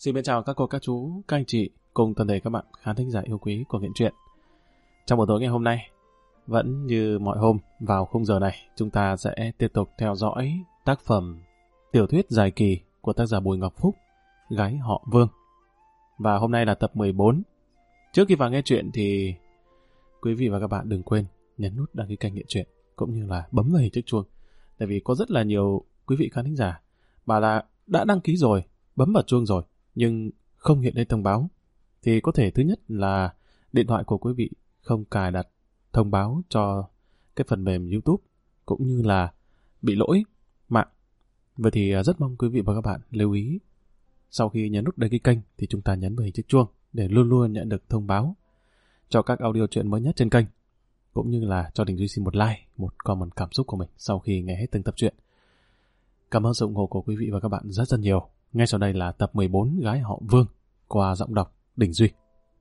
Xin mến chào các cô, các chú, các anh chị cùng toàn thể các bạn khán thính giả yêu quý của Nghiện Truyện. Trong buổi tối ngày hôm nay, vẫn như mọi hôm vào khung giờ này, chúng ta sẽ tiếp tục theo dõi tác phẩm tiểu thuyết dài kỳ của tác giả Bùi Ngọc Phúc, Gái họ Vương. Và hôm nay là tập 14. Trước khi vào nghe chuyện thì quý vị và các bạn đừng quên nhấn nút đăng ký kênh Nghiện Truyện cũng như là bấm vào hình chiếc chuông. Tại vì có rất là nhiều quý vị khán thính giả bảo là đã đăng ký rồi, bấm vào chuông rồi, nhưng không hiện lên thông báo, thì có thể thứ nhất là điện thoại của quý vị không cài đặt thông báo cho cái phần mềm YouTube, cũng như là bị lỗi mạng. Vậy thì rất mong quý vị và các bạn lưu ý, sau khi nhấn nút đăng ký kênh thì chúng ta nhấn vào hình chiếc chuông để luôn luôn nhận được thông báo cho các audio truyện mới nhất trên kênh, cũng như là cho Đình Duy xin một like, một comment cảm xúc của mình sau khi nghe hết từng tập truyện. Cảm ơn sự ủng hộ của quý vị và các bạn rất rất nhiều. Ngay sau đây là tập 14 Gái họ Vương qua giọng đọc Đình Duy.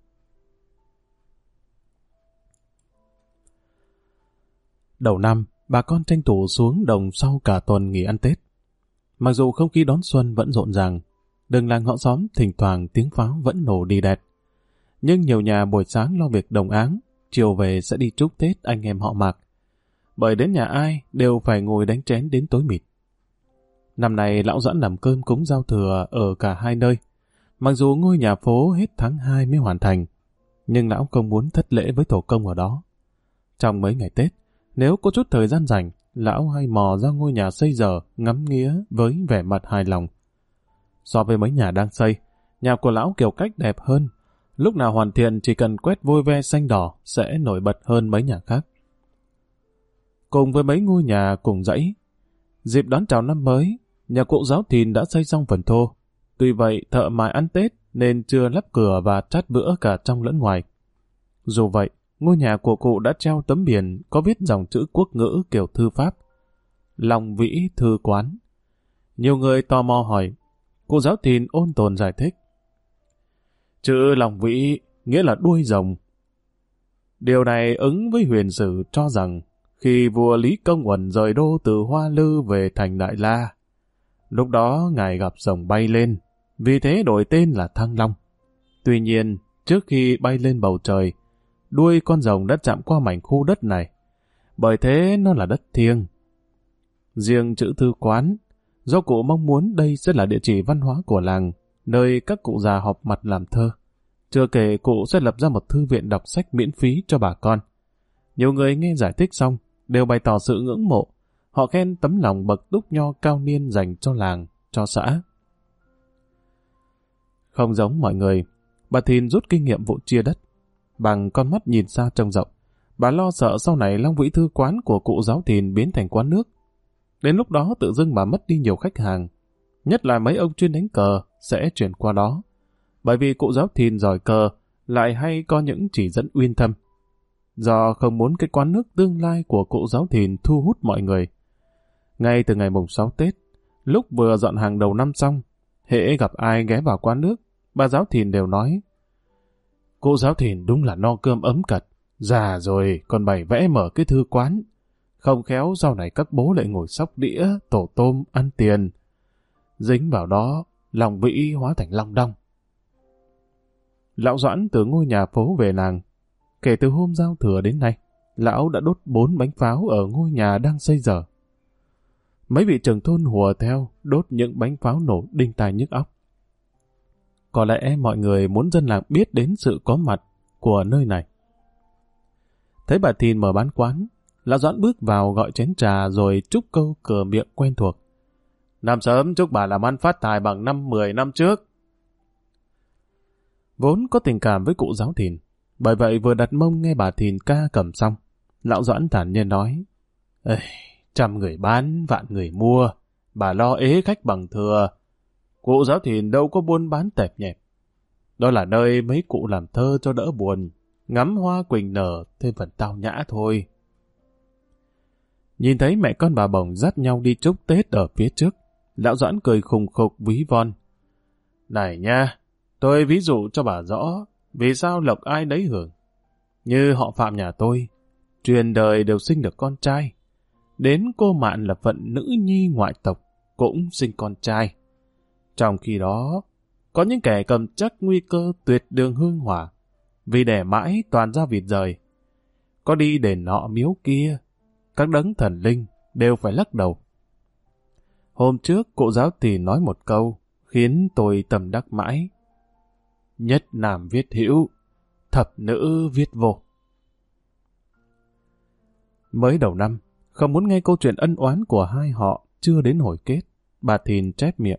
Đầu năm, bà con tranh thủ xuống đồng sau cả tuần nghỉ ăn Tết. Mặc dù không khí đón xuân vẫn rộn ràng, đường làng ngõ xóm thỉnh thoảng tiếng pháo vẫn nổ đi đẹt. Nhưng nhiều nhà buổi sáng lo việc đồng áng, chiều về sẽ đi chúc Tết anh em họ Mạc. Bởi đến nhà ai đều phải ngồi đánh chén đến tối mịt. Năm nay lão Doãn làm cơm cúng giao thừa ở cả hai nơi. Mặc dù ngôi nhà phố hết tháng 2 mới hoàn thành, nhưng lão không muốn thất lễ với tổ công ở đó. Trong mấy ngày Tết, nếu có chút thời gian rảnh, lão hay mò ra ngôi nhà xây dở ngắm nghía với vẻ mặt hài lòng. So với mấy nhà đang xây, nhà của lão kiểu cách đẹp hơn. Lúc nào hoàn thiện chỉ cần quét vôi ve xanh đỏ sẽ nổi bật hơn mấy nhà khác. Cùng với mấy ngôi nhà cùng dãy, dịp đón chào năm mới, nhà cụ Giáo Thìn đã xây xong phần thô. Tuy vậy, thợ mài ăn Tết nên chưa lắp cửa và chát bữa cả trong lẫn ngoài. Dù vậy, ngôi nhà của cụ đã treo tấm biển có viết dòng chữ quốc ngữ kiểu thư pháp: Long Vĩ Thư Quán. Nhiều người tò mò hỏi, cụ Giáo Thìn ôn tồn giải thích: chữ Long Vĩ nghĩa là đuôi rồng. Điều này ứng với huyền sử cho rằng khi vua Lý Công Uẩn rời đô từ Hoa Lư về thành Đại La, lúc đó ngài gặp rồng bay lên, vì thế đổi tên là Thăng Long. Tuy nhiên, trước khi bay lên bầu trời, đuôi con rồng đã chạm qua mảnh khu đất này, bởi thế nó là đất thiêng. Riêng chữ Thư Quán, do cụ mong muốn đây sẽ là địa chỉ văn hóa của làng, nơi các cụ già họp mặt làm thơ. Chưa kể cụ sẽ lập ra một thư viện đọc sách miễn phí cho bà con. Nhiều người nghe giải thích xong đều bày tỏ sự ngưỡng mộ. Họ khen tấm lòng bậc túc nho cao niên dành cho làng, cho xã. Không giống mọi người, bà Thìn rút kinh nghiệm vụ chia đất. Bằng con mắt nhìn xa trông rộng, bà lo sợ sau này Long Vĩ Thư Quán của cụ Giáo Thìn biến thành quán nước. Đến lúc đó tự dưng bà mất đi nhiều khách hàng. Nhất là mấy ông chuyên đánh cờ sẽ chuyển qua đó. Bởi vì cụ Giáo Thìn giỏi cờ lại hay có những chỉ dẫn uyên thâm. Do không muốn cái quán nước tương lai của cụ Giáo Thìn thu hút mọi người, ngay từ ngày mùng 6 Tết, lúc vừa dọn hàng đầu năm xong, hễ gặp ai ghé vào quán nước, bà Giáo Thìn đều nói: cụ Giáo Thìn đúng là no cơm ấm cật, già rồi còn bày vẽ mở cái thư quán. Không khéo sau này các bố lại ngồi xóc đĩa, tổ tôm, ăn tiền. Dính vào đó, Long Vĩ hóa thành Long Đong. Lão Doãn từ ngôi nhà phố về làng. Kể từ hôm giao thừa đến nay, lão đã đốt 4 bánh pháo ở ngôi nhà đang xây dở. Mấy vị trưởng thôn hùa theo đốt những bánh pháo nổ đinh tai nhức óc. Có lẽ mọi người muốn dân làng biết đến sự có mặt của nơi này. Thấy bà Thìn mở bán quán, lão Doãn bước vào gọi chén trà rồi chúc câu cửa miệng quen thuộc: năm sớm chúc bà làm ăn phát tài bằng 10 năm trước. Vốn có tình cảm với cụ Giáo Thìn, bởi vậy vừa đặt mông nghe bà Thìn ca cầm xong, lão Doãn thản nhiên nói: trăm người bán, vạn người mua, bà lo ế khách bằng thừa. Cụ Giáo Thìn đâu có buôn bán tẹp nhẹp. Đó là nơi mấy cụ làm thơ cho đỡ buồn, ngắm hoa quỳnh nở thêm phần tao nhã thôi. Nhìn thấy mẹ con bà Bồng dắt nhau đi chúc Tết ở phía trước, lão Doãn cười khùng khục ví von: này nha, tôi ví dụ cho bà rõ vì sao lộc ai đấy hưởng. Như họ Phạm nhà tôi, truyền đời đều sinh được con trai. Đến cô Mạn là phận nữ nhi ngoại tộc, cũng sinh con trai. Trong khi đó, Có những kẻ cầm chắc nguy cơ tuyệt đường hương hỏa, vì đẻ mãi toàn ra vịt rời. Có đi đền nọ miếu kia, các đấng thần linh đều phải lắc đầu. Hôm trước cụ giáo thì nói một câu, khiến tôi tâm đắc mãi. Nhất nam viết hữu, thập nữ viết vô. Mới đầu năm, không muốn nghe câu chuyện ân oán của hai họ chưa đến hồi kết, bà Thìn chép miệng.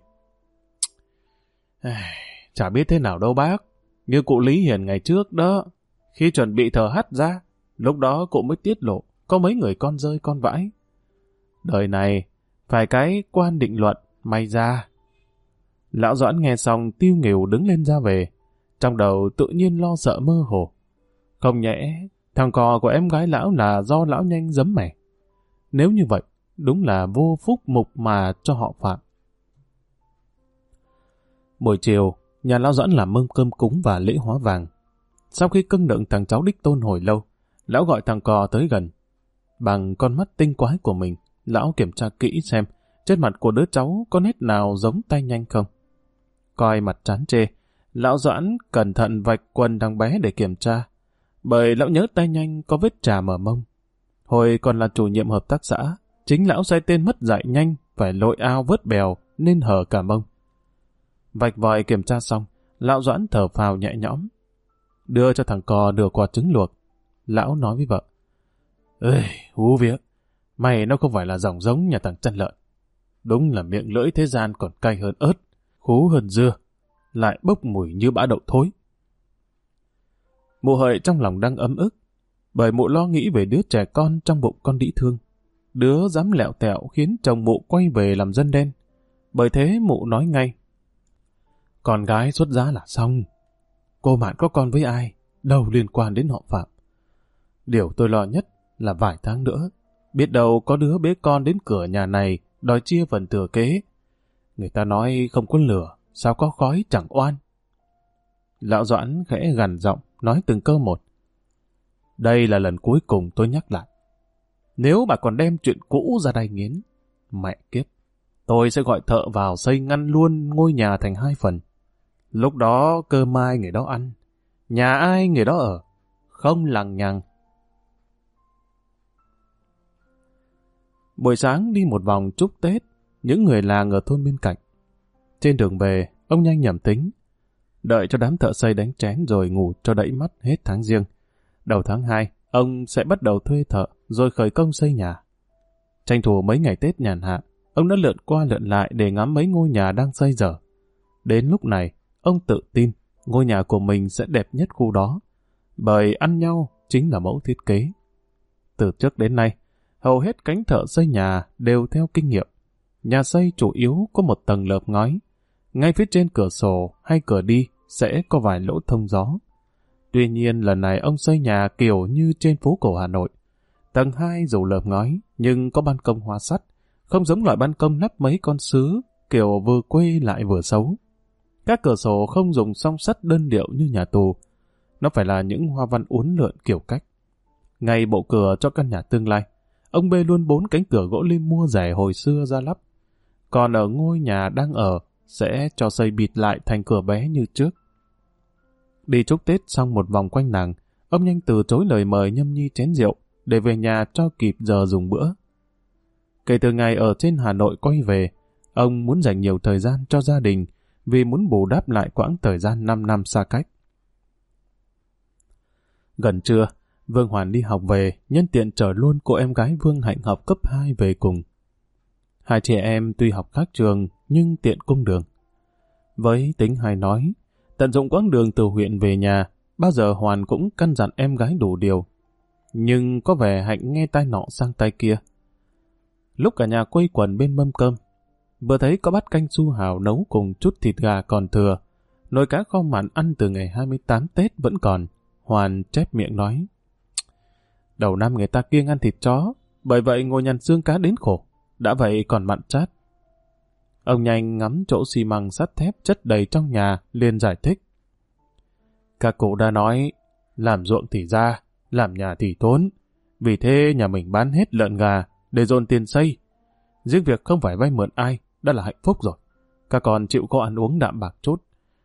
Chả biết thế nào đâu bác, như cụ Lý Hiền ngày trước đó, khi chuẩn bị thờ hắt ra, lúc đó cụ mới tiết lộ có mấy người con rơi con vãi. Đời này, phải cái quan định luận, may ra. Lão Doãn nghe xong tiêu nghỉu đứng lên ra về, trong đầu tự nhiên lo sợ mơ hồ. Không nhẽ, thằng cò của em gái lão là do lão nhanh giấm mẻ. Nếu như vậy, đúng là vô phúc mục mà cho họ phạm. Buổi chiều, nhà lão Doãn làm mâm cơm cúng và lễ hóa vàng. Sau khi cưng đựng thằng cháu đích tôn hồi lâu, lão gọi thằng cò tới gần. Bằng con mắt tinh quái của mình, lão kiểm tra kỹ xem trên mặt của đứa cháu có nét nào giống tay nhanh không. Coi mặt chán chê, lão Doãn cẩn thận vạch quần thằng bé để kiểm tra, bởi lão nhớ tay nhanh có vết chà mở mông. Hồi còn là chủ nhiệm hợp tác xã, chính lão sai tên mất dạy nhanh phải lội ao vớt bèo nên hở cả mông. Vạch vòi kiểm tra xong, lão Doãn thở phào nhẹ nhõm, đưa cho thằng cò được quả trứng luộc. Lão nói với vợ, ơi, hú vía, mày nó không phải là dòng giống nhà thằng chăn lợn. Đúng là miệng lưỡi thế gian còn cay hơn ớt, khú hơn dưa, lại bốc mùi như bã đậu thối. Mụ Hợi trong lòng đang ấm ức, bởi mụ lo nghĩ về đứa trẻ con trong bụng con đĩ thương. Đứa dám lẹo tẹo khiến chồng mụ quay về làm dân đen. Bởi thế mụ nói ngay, con gái xuất giá là xong. Cô Mạn có con với ai, đâu liên quan đến họ Phạm. Điều tôi lo nhất là vài tháng nữa, biết đâu có đứa bế con đến cửa nhà này đòi chia phần thừa kế. Người ta nói không có lửa, sao có khói chẳng oan. Lão Doãn khẽ gằn giọng, nói từng câu một. Đây là lần cuối cùng tôi nhắc lại. Nếu bà còn đem chuyện cũ ra đây nghiến, mẹ kiếp, tôi sẽ gọi thợ vào xây ngăn luôn ngôi nhà thành 2 phần. Lúc đó cơm ai người đó ăn, nhà ai người đó ở, không lằng nhằng. Buổi sáng đi một vòng chúc Tết, những người làng ở thôn bên cạnh. Trên đường về, ông nhanh nhẩm tính, đợi cho đám thợ xây đánh chén rồi ngủ cho đẫy mắt hết tháng Giêng. Đầu tháng 2, ông sẽ bắt đầu thuê thợ rồi khởi công xây nhà. Tranh thủ mấy ngày Tết nhàn hạ, ông đã lượn qua lượn lại để ngắm mấy ngôi nhà đang xây dở. Đến lúc này, ông tự tin ngôi nhà của mình sẽ đẹp nhất khu đó, bởi ăn nhau chính là mẫu thiết kế. Từ trước đến nay, hầu hết cánh thợ xây nhà đều theo kinh nghiệm. Nhà xây chủ yếu có một tầng lợp ngói, ngay phía trên cửa sổ hay cửa đi sẽ có vài lỗ thông gió. Tuy nhiên lần này ông xây nhà kiểu như trên phố cổ Hà Nội. Tầng 2 dù lợp ngói nhưng có ban công hoa sắt, không giống loại ban công lắp mấy con sứ kiểu vừa quê lại vừa xấu. Các cửa sổ không dùng song sắt đơn điệu như nhà tù, nó phải là những hoa văn uốn lượn kiểu cách. Ngay bộ cửa cho căn nhà tương lai, ông bê luôn 4 cánh cửa gỗ lim mua rẻ hồi xưa ra lắp. Còn ở ngôi nhà đang ở, sẽ cho xây bịt lại thành cửa bé như trước. Đi chúc Tết xong một vòng quanh làng, ông nhanh từ chối lời mời nhâm nhi chén rượu, để về nhà cho kịp giờ dùng bữa. Kể từ ngày ở trên Hà Nội quay về, ông muốn dành nhiều thời gian cho gia đình, vì muốn bù đắp lại quãng thời gian 5 năm xa cách. Gần trưa, Vương Hoàn đi học về, nhân tiện chở luôn cô em gái Vương Hạnh học cấp 2 về cùng. Hai chị em tuy học khác trường, nhưng tiện cung đường. Với tính hay nói, tận dụng quãng đường từ huyện về nhà, bao giờ Hoàn cũng căn dặn em gái đủ điều. Nhưng có vẻ Hạnh nghe tai nọ sang tai kia. Lúc cả nhà quây quần bên mâm cơm, vừa thấy có bát canh su hào nấu cùng chút thịt gà còn thừa, nồi cá kho mặn ăn từ ngày 28 Tết vẫn còn, Hoàn chép miệng nói. Đầu năm người ta kiêng ăn thịt chó, bởi vậy ngồi nhặt xương cá đến khổ, đã vậy còn mặn chát. Ông nhanh ngắm chỗ xi măng sắt thép chất đầy trong nhà, liền giải thích. Các cụ đã nói, làm ruộng thì ra, làm nhà thì tốn, vì thế nhà mình bán hết lợn gà để dồn tiền xây. Riêng việc không phải vay mượn ai đã là hạnh phúc rồi. Các con chịu có ăn uống đạm bạc chút,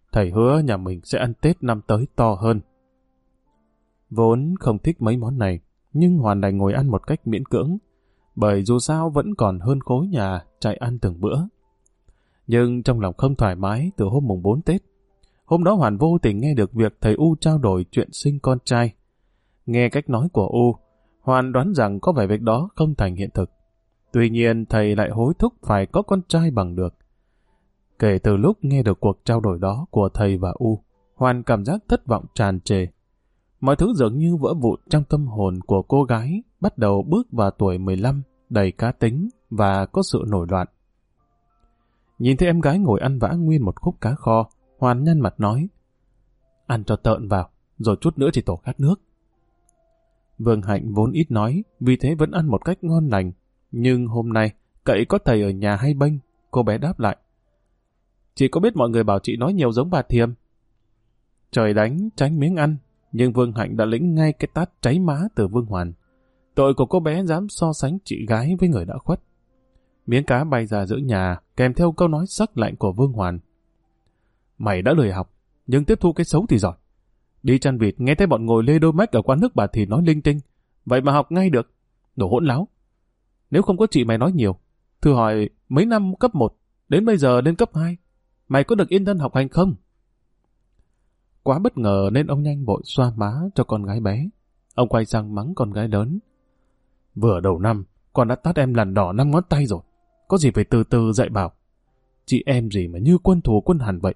Thầy hứa nhà mình sẽ ăn Tết năm tới to hơn. Vốn không thích mấy món này, nhưng Hoàn đành ngồi ăn một cách miễn cưỡng, bởi dù sao vẫn còn hơn khối nhà chạy ăn từng bữa. Nhưng trong lòng không thoải mái từ hôm mùng 4 Tết. Hôm đó Hoàn vô tình nghe được việc thầy U trao đổi chuyện sinh con trai. Nghe cách nói của U, Hoàn đoán rằng có vẻ việc đó không thành hiện thực. Tuy nhiên thầy lại hối thúc phải có con trai bằng được. Kể từ lúc nghe được cuộc trao đổi đó của thầy và U, Hoàn cảm giác thất vọng tràn trề. Mọi thứ dường như vỡ vụn trong tâm hồn của cô gái bắt đầu bước vào tuổi 15, đầy cá tính và có sự nổi loạn. Nhìn thấy em gái ngồi ăn vã nguyên một khúc cá kho, Hoàn nhăn mặt nói: ăn cho tợn vào, rồi chút nữa chỉ tổ khát nước. Vương Hạnh vốn ít nói, vì thế vẫn ăn một cách ngon lành. Nhưng hôm nay, cậy có thầy ở nhà hay bênh, cô bé đáp lại: chị có biết mọi người bảo chị nói nhiều giống bà Thiềm. Trời đánh, tránh miếng ăn, nhưng Vương Hạnh đã lĩnh ngay cái tát cháy má từ Vương Hoàn. Tội của cô bé dám so sánh chị gái với người đã khuất. Miếng cá bay ra giữa nhà, kèm theo câu nói sắc lạnh của Vương Hoàn: mày đã lười học, nhưng tiếp thu cái xấu thì giỏi. Đi chăn vịt nghe thấy bọn ngồi lê đôi mách ở quán nước bà thì nói linh tinh, vậy mà học ngay được. Đồ hỗn láo. Nếu không có chị mày nói nhiều, thử hỏi mấy năm cấp 1, đến bây giờ lên cấp 2, mày có được yên thân học hành không? Quá bất ngờ nên ông nhanh vội xoa má cho con gái bé. Ông quay sang mắng con gái lớn: vừa đầu năm, con đã tát em lần đỏ 5 ngón tay rồi. Có gì phải từ từ dạy bảo. Chị em gì mà như quân thù quân hàn vậy.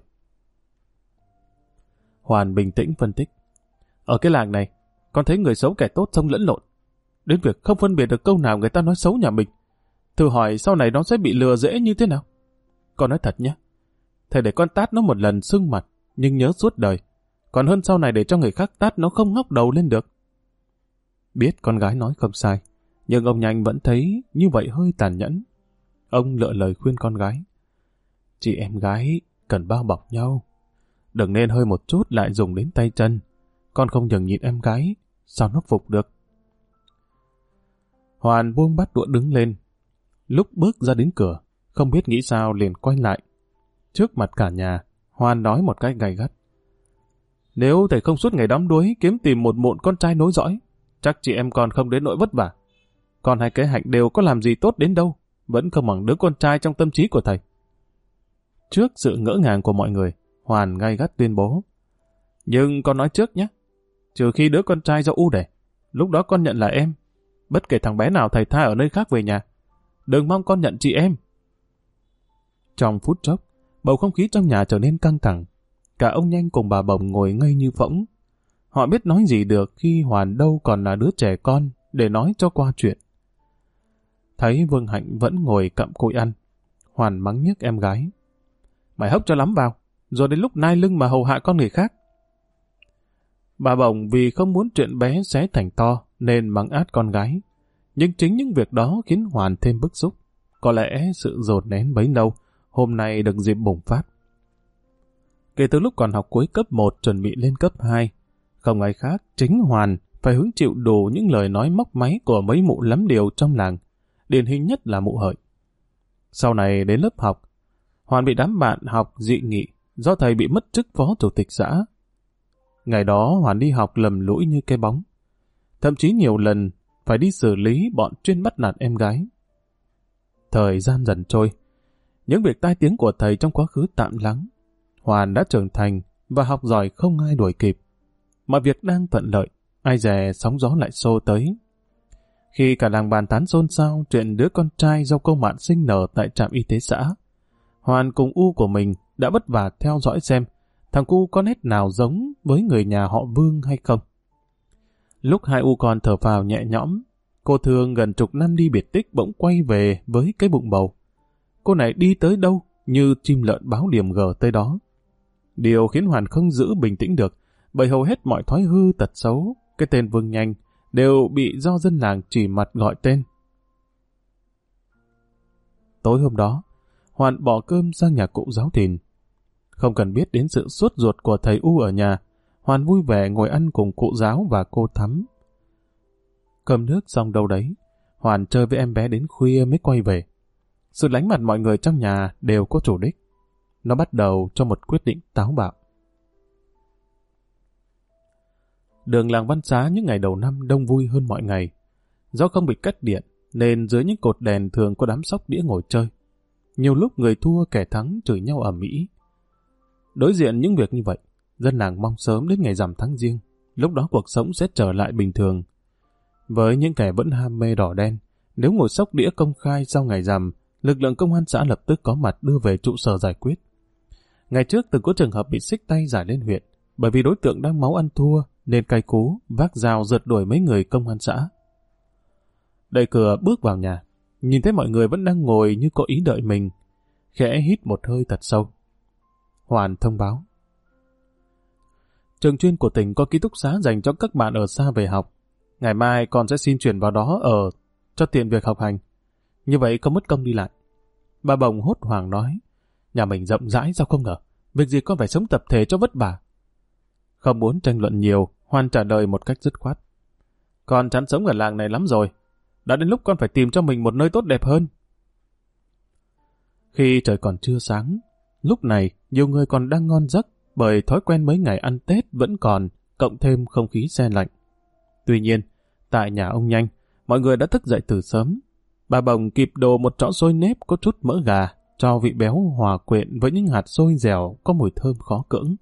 Hoàn bình tĩnh phân tích: ở cái làng này, con thấy người xấu kẻ tốt xông lẫn lộn. Đến việc không phân biệt được câu nào người ta nói xấu nhà mình. Thử hỏi sau này nó sẽ bị lừa dễ như thế nào? Con nói thật nhé. Thầy để con tát nó một lần sưng mặt, nhưng nhớ suốt đời. Còn hơn sau này để cho người khác tát nó không ngóc đầu lên được. Biết con gái nói không sai, nhưng ông Nhanh vẫn thấy như vậy hơi tàn nhẫn. Ông lựa lời khuyên con gái: chị em gái cần bao bọc nhau. Đừng nên hơi một chút lại dùng đến tay chân. Con không nhường nhịn em gái, sao nó phục được? Hoàn buông bát đũa đứng lên. Lúc bước ra đến cửa, không biết nghĩ sao liền quay lại. Trước mặt cả nhà, Hoàn nói một cách gay gắt: nếu thầy không suốt ngày đắm đuối kiếm tìm một mụn con trai nối dõi, chắc chị em con không đến nỗi vất vả. Còn hai cái Hạnh đều có làm gì tốt đến đâu, vẫn không bằng đứa con trai trong tâm trí của thầy. Trước sự ngỡ ngàng của mọi người, Hoàn gay gắt tuyên bố: nhưng con nói trước nhé, trừ khi đứa con trai do U đẻ, lúc đó con nhận là em. Bất kể thằng bé nào thầy tha ở nơi khác về nhà, đừng mong con nhận chị em. Trong phút chốc, bầu không khí trong nhà trở nên căng thẳng. Cả ông Nhanh cùng bà Bồng ngồi ngây như phỗng. Họ biết nói gì được khi Hoàn đâu còn là đứa trẻ con để nói cho qua chuyện. Thấy Vương Hạnh vẫn ngồi cặm cụi ăn, Hoàn mắng nhức em gái: mày hốc cho lắm vào, rồi đến lúc nai lưng mà hầu hạ con người khác. Bà Bồng vì không muốn chuyện bé xé thành to nên mắng át con gái. Nhưng chính những việc đó khiến Hoàn thêm bức xúc. Có lẽ sự dồn nén bấy lâu hôm nay được dịp bùng phát. Kể từ lúc còn học cuối cấp 1 chuẩn bị lên cấp 2, không ai khác chính Hoàn phải hứng chịu đủ những lời nói móc máy của mấy mụ lắm điều trong làng, điển hình nhất là mụ Hợi. Sau này đến lớp học, Hoàn bị đám bạn học dị nghị do thầy bị mất chức phó chủ tịch xã. Ngày đó Hoàn đi học lầm lũi như cái bóng, thậm chí nhiều lần phải đi xử lý bọn chuyên bắt nạt em gái. Thời gian dần trôi, những việc tai tiếng của thầy trong quá khứ tạm lắng. Hoàn đã trưởng thành và học giỏi không ai đuổi kịp. Mọi việc đang thuận lợi, ai dè sóng gió lại xô tới. Khi cả làng bàn tán xôn xao chuyện đứa con trai do cô Mạn sinh nở tại trạm y tế xã, Hoàn cùng U của mình đã vất vả theo dõi xem thằng cu có nét nào giống với người nhà họ Vương hay không. Lúc hai U con thở phào nhẹ nhõm, cô Thương gần chục năm đi biệt tích bỗng quay về với cái bụng bầu. Cô này đi tới đâu như chim lợn báo điểm gờ tới đó. Điều khiến Hoàn không giữ bình tĩnh được, bởi hầu hết mọi thói hư tật xấu, cái tên Vương Nhanh, đều bị do dân làng chỉ mặt gọi tên. Tối hôm đó, Hoàn bỏ cơm sang nhà cụ giáo thìn. Không cần biết đến sự sốt ruột của thầy U ở nhà, Hoàn vui vẻ ngồi ăn cùng cụ giáo và cô Thắm. Cơm nước xong đâu đấy, Hoàn chơi với em bé đến khuya mới quay về. Sự lánh mặt mọi người trong nhà đều có chủ đích. Nó bắt đầu cho một quyết định táo bạo. Đường làng Văn Xá những ngày đầu năm đông vui hơn mọi ngày. Do không bị cắt điện, nên dưới những cột đèn thường có đám sóc đĩa ngồi chơi. Nhiều lúc người thua kẻ thắng chửi nhau ầm ĩ. Đối diện những việc như vậy, dân làng mong sớm đến ngày rằm tháng Giêng, lúc đó cuộc sống sẽ trở lại bình thường. Với những kẻ vẫn ham mê đỏ đen, nếu ngồi sóc đĩa công khai sau ngày rằm, lực lượng công an xã lập tức có mặt đưa về trụ sở giải quyết. Ngày trước từng có trường hợp bị xích tay giải lên huyện, bởi vì đối tượng đang máu ăn thua nên cay cú vác dao rượt đuổi mấy người công an xã. Đẩy cửa bước vào nhà, nhìn thấy mọi người vẫn đang ngồi như có ý đợi mình, khẽ hít một hơi thật sâu. Hoàn thông báo: trường chuyên của tỉnh có ký túc xá dành cho các bạn ở xa về học. Ngày mai con sẽ xin chuyển vào đó ở cho tiện việc học hành. Như vậy không mất công đi lại. Bà Bồng hốt hoảng nói: nhà mình rộng rãi sao không ngờ, việc gì con phải sống tập thể cho vất vả. Không muốn tranh luận nhiều, Hoan trả lời một cách dứt khoát: con chán sống ở làng này lắm rồi, đã đến lúc con phải tìm cho mình một nơi tốt đẹp hơn. Khi trời còn chưa sáng, lúc này nhiều người còn đang ngon giấc bởi thói quen mấy ngày ăn Tết vẫn còn, cộng thêm không khí se lạnh. Tuy nhiên, tại nhà ông Nhanh, mọi người đã thức dậy từ sớm. Bà Bồng kịp đồ một chõ xôi nếp có chút mỡ gà, cho vị béo hòa quyện với những hạt xôi dẻo có mùi thơm khó cưỡng.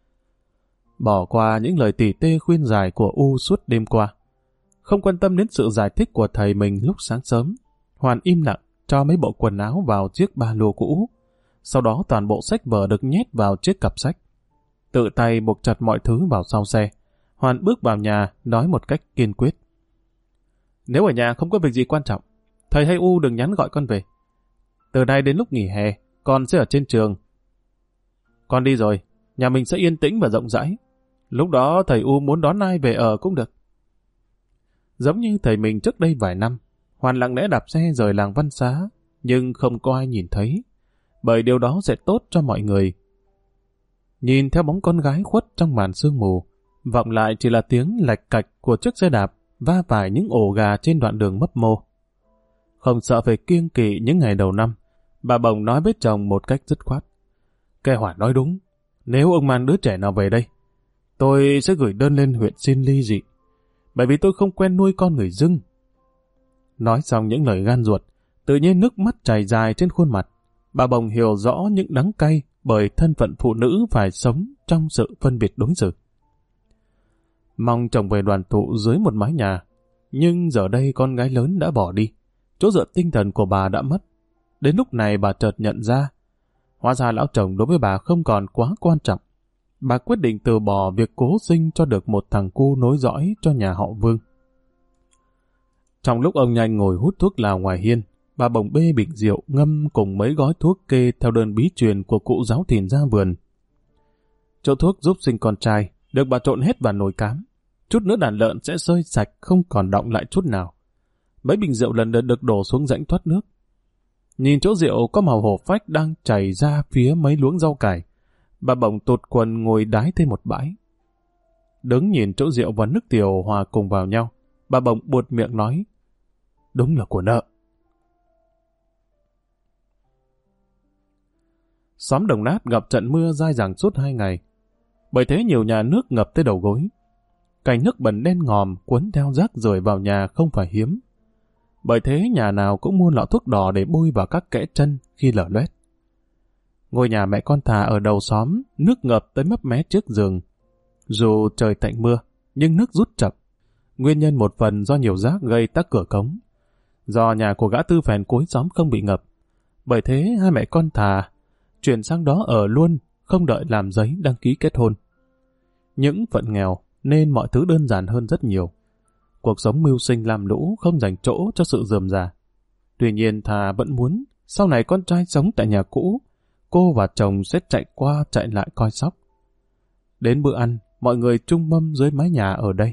Bỏ qua những lời tỉ tê khuyên giải của U suốt đêm qua, không quan tâm đến sự giải thích của thầy mình lúc sáng sớm, Hoàn im lặng cho mấy bộ quần áo vào chiếc ba lô cũ. Sau đó toàn bộ sách vở được nhét vào chiếc cặp sách. Tự tay buộc chặt mọi thứ vào sau xe. Hoàn bước vào nhà nói một cách kiên quyết: nếu ở nhà không có việc gì quan trọng, thầy hay U đừng nhắn gọi con về. Từ nay đến lúc nghỉ hè, con sẽ ở trên trường. Con đi rồi, nhà mình sẽ yên tĩnh và rộng rãi. Lúc đó thầy U muốn đón ai về ở cũng được. Giống như thầy mình trước đây vài năm, Hoàn lặng lẽ đạp xe rời làng Văn Xá, nhưng không có ai nhìn thấy, bởi điều đó sẽ tốt cho mọi người. Nhìn theo bóng con gái khuất trong màn sương mù, vọng lại chỉ là tiếng lạch cạch của chiếc xe đạp va phải những ổ gà trên đoạn đường mấp mô. Không sợ phải kiêng kỵ những ngày đầu năm, bà Bồng nói với chồng một cách dứt khoát: cái Hoàn nói đúng, nếu ông mang đứa trẻ nào về đây, tôi sẽ gửi đơn lên huyện xin ly dị, bởi vì tôi không quen nuôi con người dưng. Nói xong những lời gan ruột, tự nhiên nước mắt chảy dài trên khuôn mặt. Bà Bồng hiểu rõ những đắng cay bởi thân phận phụ nữ phải sống trong sự phân biệt đối xử. Mong chồng về đoàn tụ dưới một mái nhà, nhưng giờ đây con gái lớn đã bỏ đi, chỗ dựa tinh thần của bà đã mất. Đến lúc này bà chợt nhận ra, hóa ra lão chồng đối với bà không còn quá quan trọng. Bà quyết định từ bỏ việc cố sinh cho được một thằng cu nối dõi cho nhà họ Vương. Trong lúc ông Nhanh ngồi hút thuốc lào ngoài hiên, bà Bồng bê bình rượu ngâm cùng mấy gói thuốc kê theo đơn bí truyền của cụ giáo thìn ra vườn. Chỗ thuốc giúp sinh con trai được bà trộn hết vào nồi cám. Chút nữa đàn lợn sẽ sơi sạch, không còn đọng lại chút nào. Mấy bình rượu lần lượt được đổ xuống rãnh thoát nước. Nhìn chỗ rượu có màu hổ phách đang chảy ra phía mấy luống rau cải, bà Bồng tụt quần ngồi đái thêm một bãi. Đứng nhìn chỗ rượu và nước tiểu hòa cùng vào nhau, bà Bồng buột miệng nói: đúng là của nợ. Xóm Đồng Nát gặp trận mưa dai dẳng suốt 2 ngày. Bởi thế nhiều nhà nước ngập tới đầu gối. Cành nước bẩn đen ngòm cuốn theo rác rưởi vào nhà không phải hiếm. Bởi thế nhà nào cũng mua lọ thuốc đỏ để bôi vào các kẽ chân khi lở loét. Ngôi nhà mẹ con Thà ở đầu xóm, nước ngập tới mấp mé trước giường. Dù trời tạnh mưa, nhưng nước rút chậm. Nguyên nhân một phần do nhiều rác gây tắc cửa cống. Do nhà của gã Tư Phèn cuối xóm không bị ngập. Bởi thế hai mẹ con Thà chuyển sang đó ở luôn, không đợi làm giấy đăng ký kết hôn. Những phận nghèo nên mọi thứ đơn giản hơn rất nhiều. Cuộc sống mưu sinh làm lũ không dành chỗ cho sự rườm rà. Tuy nhiên Thà vẫn muốn sau này con trai sống tại nhà cũ, cô và chồng sẽ chạy qua chạy lại coi sóc. Đến bữa ăn, mọi người chung mâm dưới mái nhà ở đây.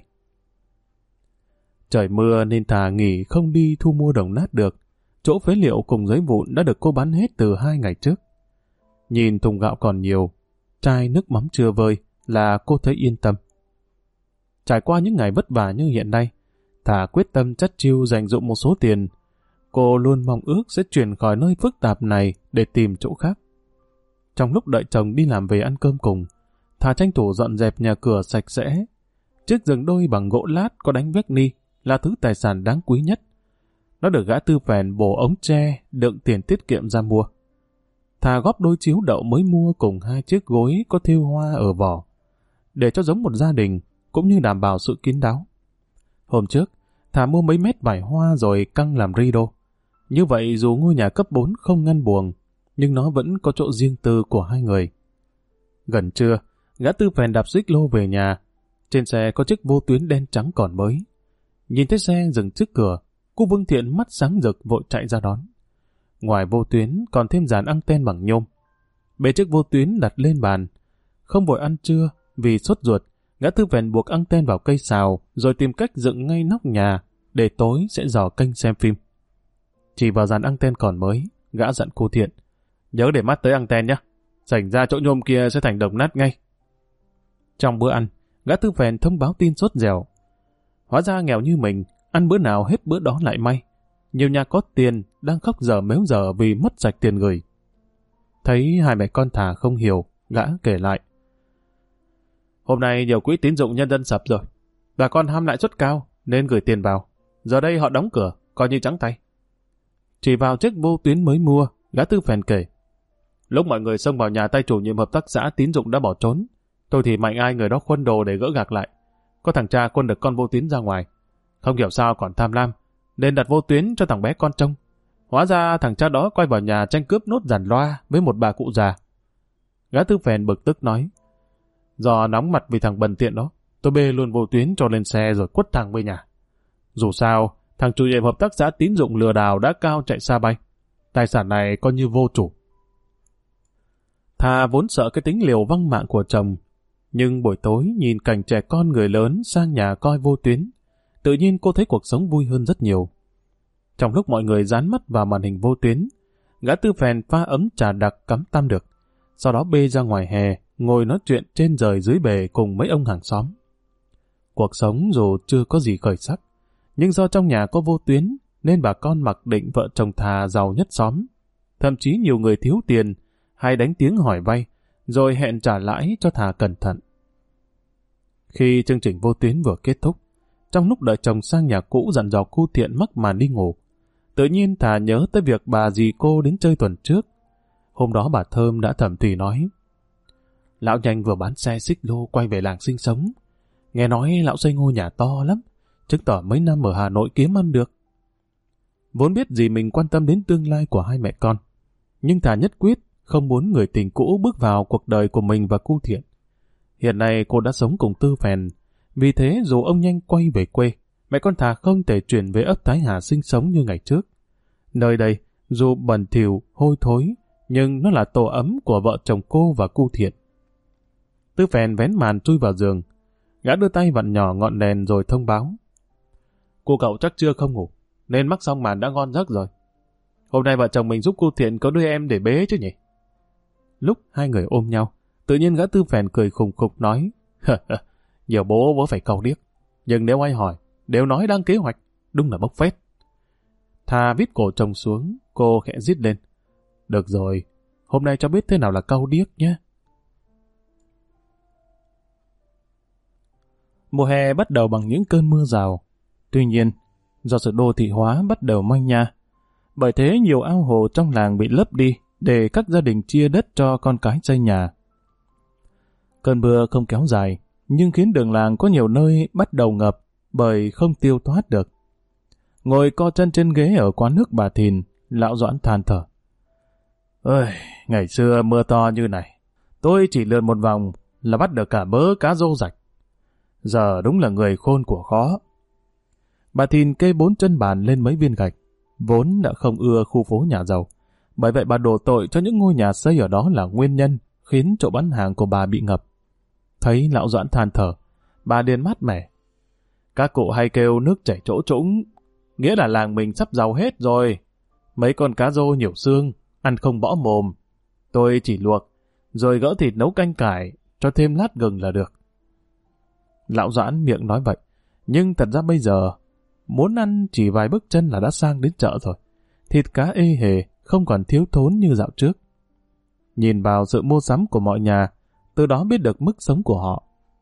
Trời mưa nên Thà nghỉ không đi thu mua đồng nát được. Chỗ phế liệu cùng giấy vụn đã được cô bán hết từ 2 ngày trước. Nhìn thùng gạo còn nhiều, chai nước mắm chưa vơi là cô thấy yên tâm. Trải qua những ngày vất vả như hiện nay, Thà quyết tâm chắt chiu dành dụm một số tiền. Cô luôn mong ước sẽ chuyển khỏi nơi phức tạp này để tìm chỗ khác. Trong lúc đợi chồng đi làm về ăn cơm cùng, Thà tranh thủ dọn dẹp nhà cửa sạch sẽ. Chiếc giường đôi bằng gỗ lát có đánh vách ni là thứ tài sản đáng quý nhất. Nó được gã Tư Phèn bổ ống tre đựng tiền tiết kiệm ra mua. Thà góp đôi chiếu đậu mới mua cùng 2 chiếc gối có thêu hoa ở vỏ, để cho giống một gia đình, cũng như đảm bảo sự kín đáo. Hôm trước, Thà mua mấy mét vải hoa rồi căng làm rideau. Như vậy dù ngôi nhà cấp 4 không ngăn buồng, nhưng nó vẫn có chỗ riêng tư của hai người. Gần trưa, gã Tư Phèn đạp xích lô về nhà. Trên xe có chiếc vô tuyến đen trắng còn mới. Nhìn thấy xe dừng trước cửa, cô Vương Thiện mắt sáng rực vội chạy ra đón. Ngoài vô tuyến còn thêm dàn anten bằng nhôm. Bê chiếc vô tuyến đặt lên bàn. Không vội ăn trưa vì sốt ruột, gã Tư Phèn buộc anten vào cây sào rồi tìm cách dựng ngay nóc nhà để tối sẽ dò kênh xem phim. Chỉ vào dàn anten còn mới, gã dặn cô Thiện: nhớ để mắt tới anten nhé, sảnh ra chỗ nhôm kia sẽ thành đồng nát ngay. Trong bữa ăn, gã Tư Phèn thông báo tin sốt dẻo. Hóa ra nghèo như mình, ăn bữa nào hết bữa đó lại may. Nhiều nhà có tiền đang khóc dở méo dở vì mất sạch tiền gửi. Thấy hai mẹ con Thà không hiểu, gã kể lại: hôm nay nhiều quỹ tín dụng nhân dân sập rồi, bà con ham lãi suất cao nên gửi tiền vào. Giờ đây họ đóng cửa, coi như trắng tay. Chỉ vào chiếc vô tuyến mới mua, gã Tư Phèn kể: lúc mọi người xông vào nhà tay chủ nhiệm hợp tác xã tín dụng đã bỏ trốn, tôi thì mạnh ai người đó khuân đồ để gỡ gạc lại. Có thằng cha khuân được con vô tuyến ra ngoài, không hiểu sao còn tham lam, nên đặt vô tuyến cho thằng bé con trông. Hóa ra thằng cha đó quay vào nhà tranh cướp nốt giàn loa với một bà cụ già. Gã Tư Phèn bực tức nói: do nóng mặt vì thằng bần tiện đó, tôi bê luôn vô tuyến cho lên xe rồi quất thằng về nhà. Dù sao, thằng chủ nhiệm hợp tác xã tín dụng lừa đảo đã cao chạy xa bay. Tài sản này coi như vô chủ. Thà vốn sợ cái tính liều văng mạng của chồng, nhưng buổi tối nhìn cảnh trẻ con người lớn sang nhà coi vô tuyến, tự nhiên cô thấy cuộc sống vui hơn rất nhiều. Trong lúc mọi người dán mắt vào màn hình vô tuyến, gã Tư Phèn pha ấm trà đặc cắm tam được, sau đó bê ra ngoài hè, ngồi nói chuyện trên rời dưới bề cùng mấy ông hàng xóm. Cuộc sống dù chưa có gì khởi sắc, nhưng do trong nhà có vô tuyến, nên bà con mặc định vợ chồng Thà giàu nhất xóm. Thậm chí nhiều người thiếu tiền, hay đánh tiếng hỏi vay, rồi hẹn trả lãi cho Thà cẩn thận. Khi chương trình vô tuyến vừa kết thúc, trong lúc đợi chồng sang nhà cũ dặn dò cô Thiện mắc màn đi ngủ, tự nhiên Thà nhớ tới việc bà dì cô đến chơi tuần trước. Hôm đó bà Thơm đã thầm thì nói: lão nhanh vừa bán xe xích lô quay về làng sinh sống. Nghe nói lão xây ngôi nhà to lắm, chứng tỏ mấy năm ở Hà Nội kiếm ăn được. Vốn biết gì mình quan tâm đến tương lai của hai mẹ con, nhưng Thà nhất quyết không muốn người tình cũ bước vào cuộc đời của mình và cô Thiện. Hiện nay cô đã sống cùng Tư Phèn, vì thế dù ông nhanh quay về quê, mẹ con Thà không thể chuyển về ấp Thái Hà sinh sống như ngày trước. Nơi đây, dù bẩn thỉu, hôi thối, nhưng nó là tổ ấm của vợ chồng cô và cô Thiện. Tư Phèn vén màn chui vào giường, gã đưa tay vặn nhỏ ngọn đèn rồi thông báo: cô cậu chắc chưa không ngủ, nên mắc xong màn đã ngon giấc rồi. Hôm nay vợ chồng mình giúp cô Thiện có đứa em để bế chứ nhỉ? Lúc hai người ôm nhau, tự nhiên gã Tư Phèn cười khùng khục nói: nhiều bố vớ phải cau điếc, nhưng nếu ai hỏi, đều nói đang kế hoạch, đúng là bốc phét. Thà vít cổ chồng xuống, cô khẽ rít lên: được rồi, hôm nay cho biết thế nào là cau điếc nhé. Mùa hè bắt đầu bằng những cơn mưa rào. Tuy nhiên, do sự đô thị hóa bắt đầu manh nha, bởi thế nhiều ao hồ trong làng bị lấp đi để các gia đình chia đất cho con cái xây nhà. Cơn mưa không kéo dài, nhưng khiến đường làng có nhiều nơi bắt đầu ngập bởi không tiêu thoát được. Ngồi co chân trên ghế ở quán nước bà Thìn, lão Doãn than thở: ơi, ngày xưa mưa to như này, tôi chỉ lượn một vòng là bắt được cả bớ cá rô rạch. Giờ đúng là người khôn của khó. Bà Thìn kê 4 chân bàn lên mấy viên gạch, vốn đã không ưa khu phố nhà giàu. Bởi vậy bà đổ tội cho những ngôi nhà xây ở đó là nguyên nhân khiến chỗ bán hàng của bà bị ngập. Thấy lão Doãn than thở, bà liền mát mẻ: các cụ hay kêu nước chảy chỗ trũng, nghĩa là làng mình sắp giàu hết rồi. Mấy con cá rô nhiều xương, ăn không bỏ mồm. Tôi chỉ luộc, rồi gỡ thịt nấu canh cải, cho thêm lát gừng là được. Lão Doãn miệng nói vậy, nhưng thật ra bây giờ, muốn ăn chỉ vài bước chân là đã sang đến chợ rồi. Thịt cá ê hề, không còn thiếu thốn như dạo trước. Nhìn vào sự mua sắm của mọi nhà, từ đó biết được mức sống của họ.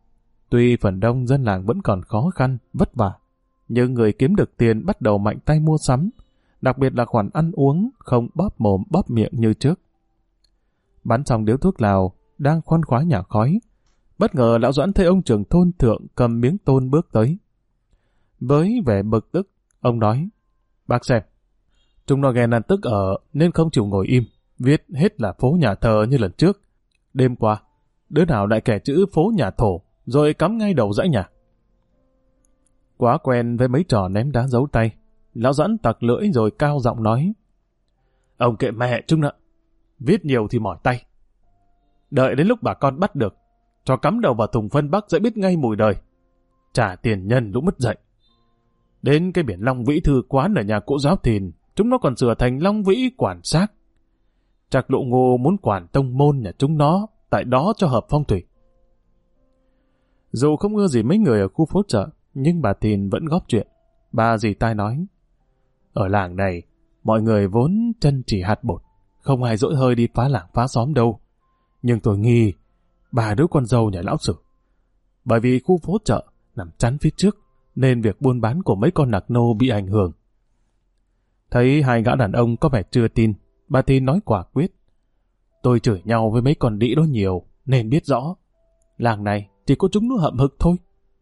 Tuy phần đông dân làng vẫn còn khó khăn, vất vả, nhưng người kiếm được tiền bắt đầu mạnh tay mua sắm, đặc biệt là khoản ăn uống không bóp mồm bóp miệng như trước. Bắn xong điếu thuốc lào, đang khoan khoái nhả khói, bất ngờ lão Doãn thấy ông trưởng thôn thượng cầm miếng tôn bước tới. Với vẻ bực tức, ông nói: "Bác xem, chúng nó ghen ăn tức ở nên không chịu ngồi im, viết hết là phố nhà thờ như lần trước. Đêm qua, đứa nào lại kẻ chữ phố nhà thổ, rồi cắm ngay đầu dãy nhà." Quá quen với mấy trò ném đá giấu tay, lão Doãn tặc lưỡi rồi cao giọng nói: "Ông kệ mẹ chúng nợ, viết nhiều thì mỏi tay. Đợi đến lúc bà con bắt được, cho cắm đầu vào thùng phân bắc sẽ biết ngay mùi đời. Trả tiền nhân lúc mất dậy. Đến cái biển Long Vĩ Thư Quán ở nhà cụ Giáo Thìn, chúng nó còn sửa thành Long Vĩ Quản Xác. Chắc Lộ Ngô muốn quản tông môn nhà chúng nó, tại đó cho hợp phong thủy." Dù không ưa gì mấy người ở khu phố chợ, nhưng bà Thìn vẫn góp chuyện. Bà dì tai nói: "Ở làng này, mọi người vốn chân chỉ hạt bột, không ai dỗi hơi đi phá làng phá xóm đâu. Nhưng tôi nghi bà đứa con dâu nhà lão Sử. Bởi vì khu phố chợ nằm chắn phía trước, nên việc buôn bán của mấy con nạc nô bị ảnh hưởng." Thấy hai gã đàn ông có vẻ chưa tin, bà Thìn nói quả quyết: "Tôi chửi nhau với mấy con đĩ đó nhiều, nên biết rõ. Làng này chỉ có chúng nó hậm hực thôi."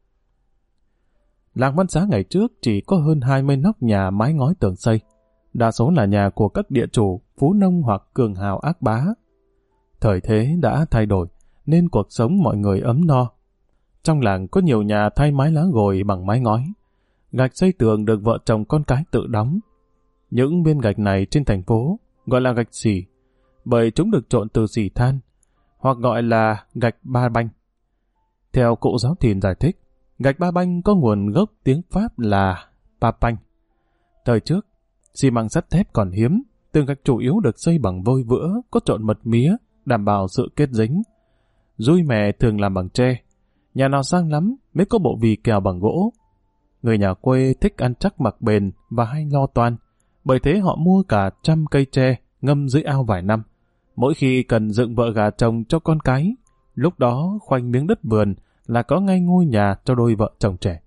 Làng Văn Xá ngày trước chỉ có hơn 20 nóc nhà mái ngói tường xây, đa số là nhà của các địa chủ, phú nông hoặc cường hào ác bá. Thời thế đã thay đổi, nên cuộc sống mọi người ấm no. Trong làng có nhiều nhà thay mái lá gồi bằng mái ngói. Gạch xây tường được vợ chồng con cái tự đóng. Những viên gạch này trên thành phố gọi là gạch xỉ, bởi chúng được trộn từ xỉ than, hoặc gọi là gạch ba banh. Theo cụ Giáo Thìn giải thích, gạch ba banh có nguồn gốc tiếng Pháp là pa banh. Thời trước, xi măng sắt thép còn hiếm, tường gạch chủ yếu được xây bằng vôi vữa, có trộn mật mía, đảm bảo sự kết dính. Dui mè thường làm bằng tre, nhà nào sang lắm mới có bộ vì kèo bằng gỗ. Người nhà quê thích ăn chắc mặc bền và hay lo toan, bởi thế họ mua cả 100 cây tre ngâm dưới ao vài năm. Mỗi khi cần dựng vợ gà chồng cho con cái, lúc đó khoanh miếng đất vườn là có ngay ngôi nhà cho đôi vợ chồng trẻ.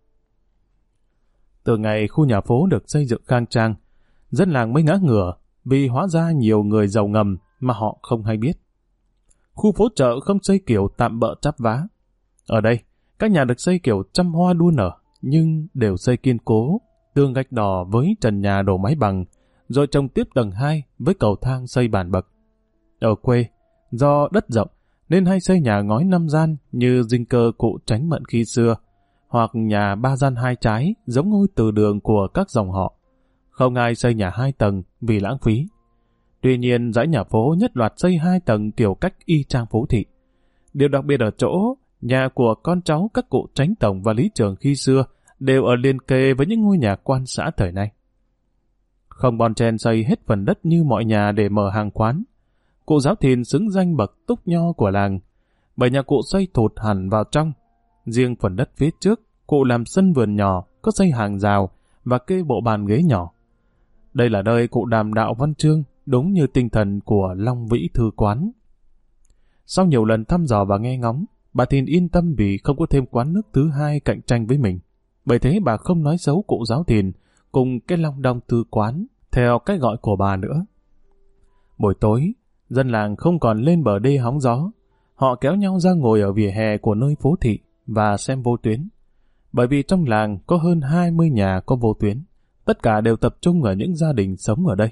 Từ ngày khu nhà phố được xây dựng khang trang, dân làng mới ngã ngửa vì hóa ra nhiều người giàu ngầm mà họ không hay biết. Khu phố chợ không xây kiểu tạm bợ chắp vá. Ở đây, các nhà được xây kiểu trăm hoa đua nở, nhưng đều xây kiên cố, tường gạch đỏ với trần nhà đổ mái bằng, rồi trồng tiếp tầng 2 với cầu thang xây bàn bậc. Ở quê, do đất rộng, nên hay xây nhà ngói 5 gian như dinh cơ cụ Tránh Mận khi xưa, hoặc nhà 3 gian 2 trái giống ngôi từ đường của các dòng họ. Không ai xây nhà 2 tầng vì lãng phí. Tuy nhiên, dãy nhà phố nhất loạt xây 2 tầng kiểu cách y chang phố thị. Điều đặc biệt ở chỗ, nhà của con cháu các cụ Tránh Tổng và Lý Trường khi xưa đều ở liền kề với những ngôi nhà quan xã thời nay. Không bon chen xây hết phần đất như mọi nhà để mở hàng quán. Cụ Giáo Thìn xứng danh bậc túc nho của làng, bởi nhà cụ xây thụt hẳn vào trong. Riêng phần đất phía trước, cụ làm sân vườn nhỏ, có xây hàng rào và kê bộ bàn ghế nhỏ. Đây là nơi cụ đàm đạo văn chương, đúng như tinh thần của Long Vĩ Thư Quán. Sau nhiều lần thăm dò và nghe ngóng, bà Thìn yên tâm vì không có thêm quán nước thứ hai cạnh tranh với mình. Bởi thế bà không nói xấu cụ Giáo Thìn cùng cái Long Đong Thư Quán theo cách gọi của bà nữa. Buổi tối, dân làng không còn lên bờ đê hóng gió. Họ kéo nhau ra ngồi ở vỉa hè của nơi phố thị và xem vô tuyến. Bởi vì trong làng có hơn 20 nhà có vô tuyến, tất cả đều tập trung ở những gia đình sống ở đây.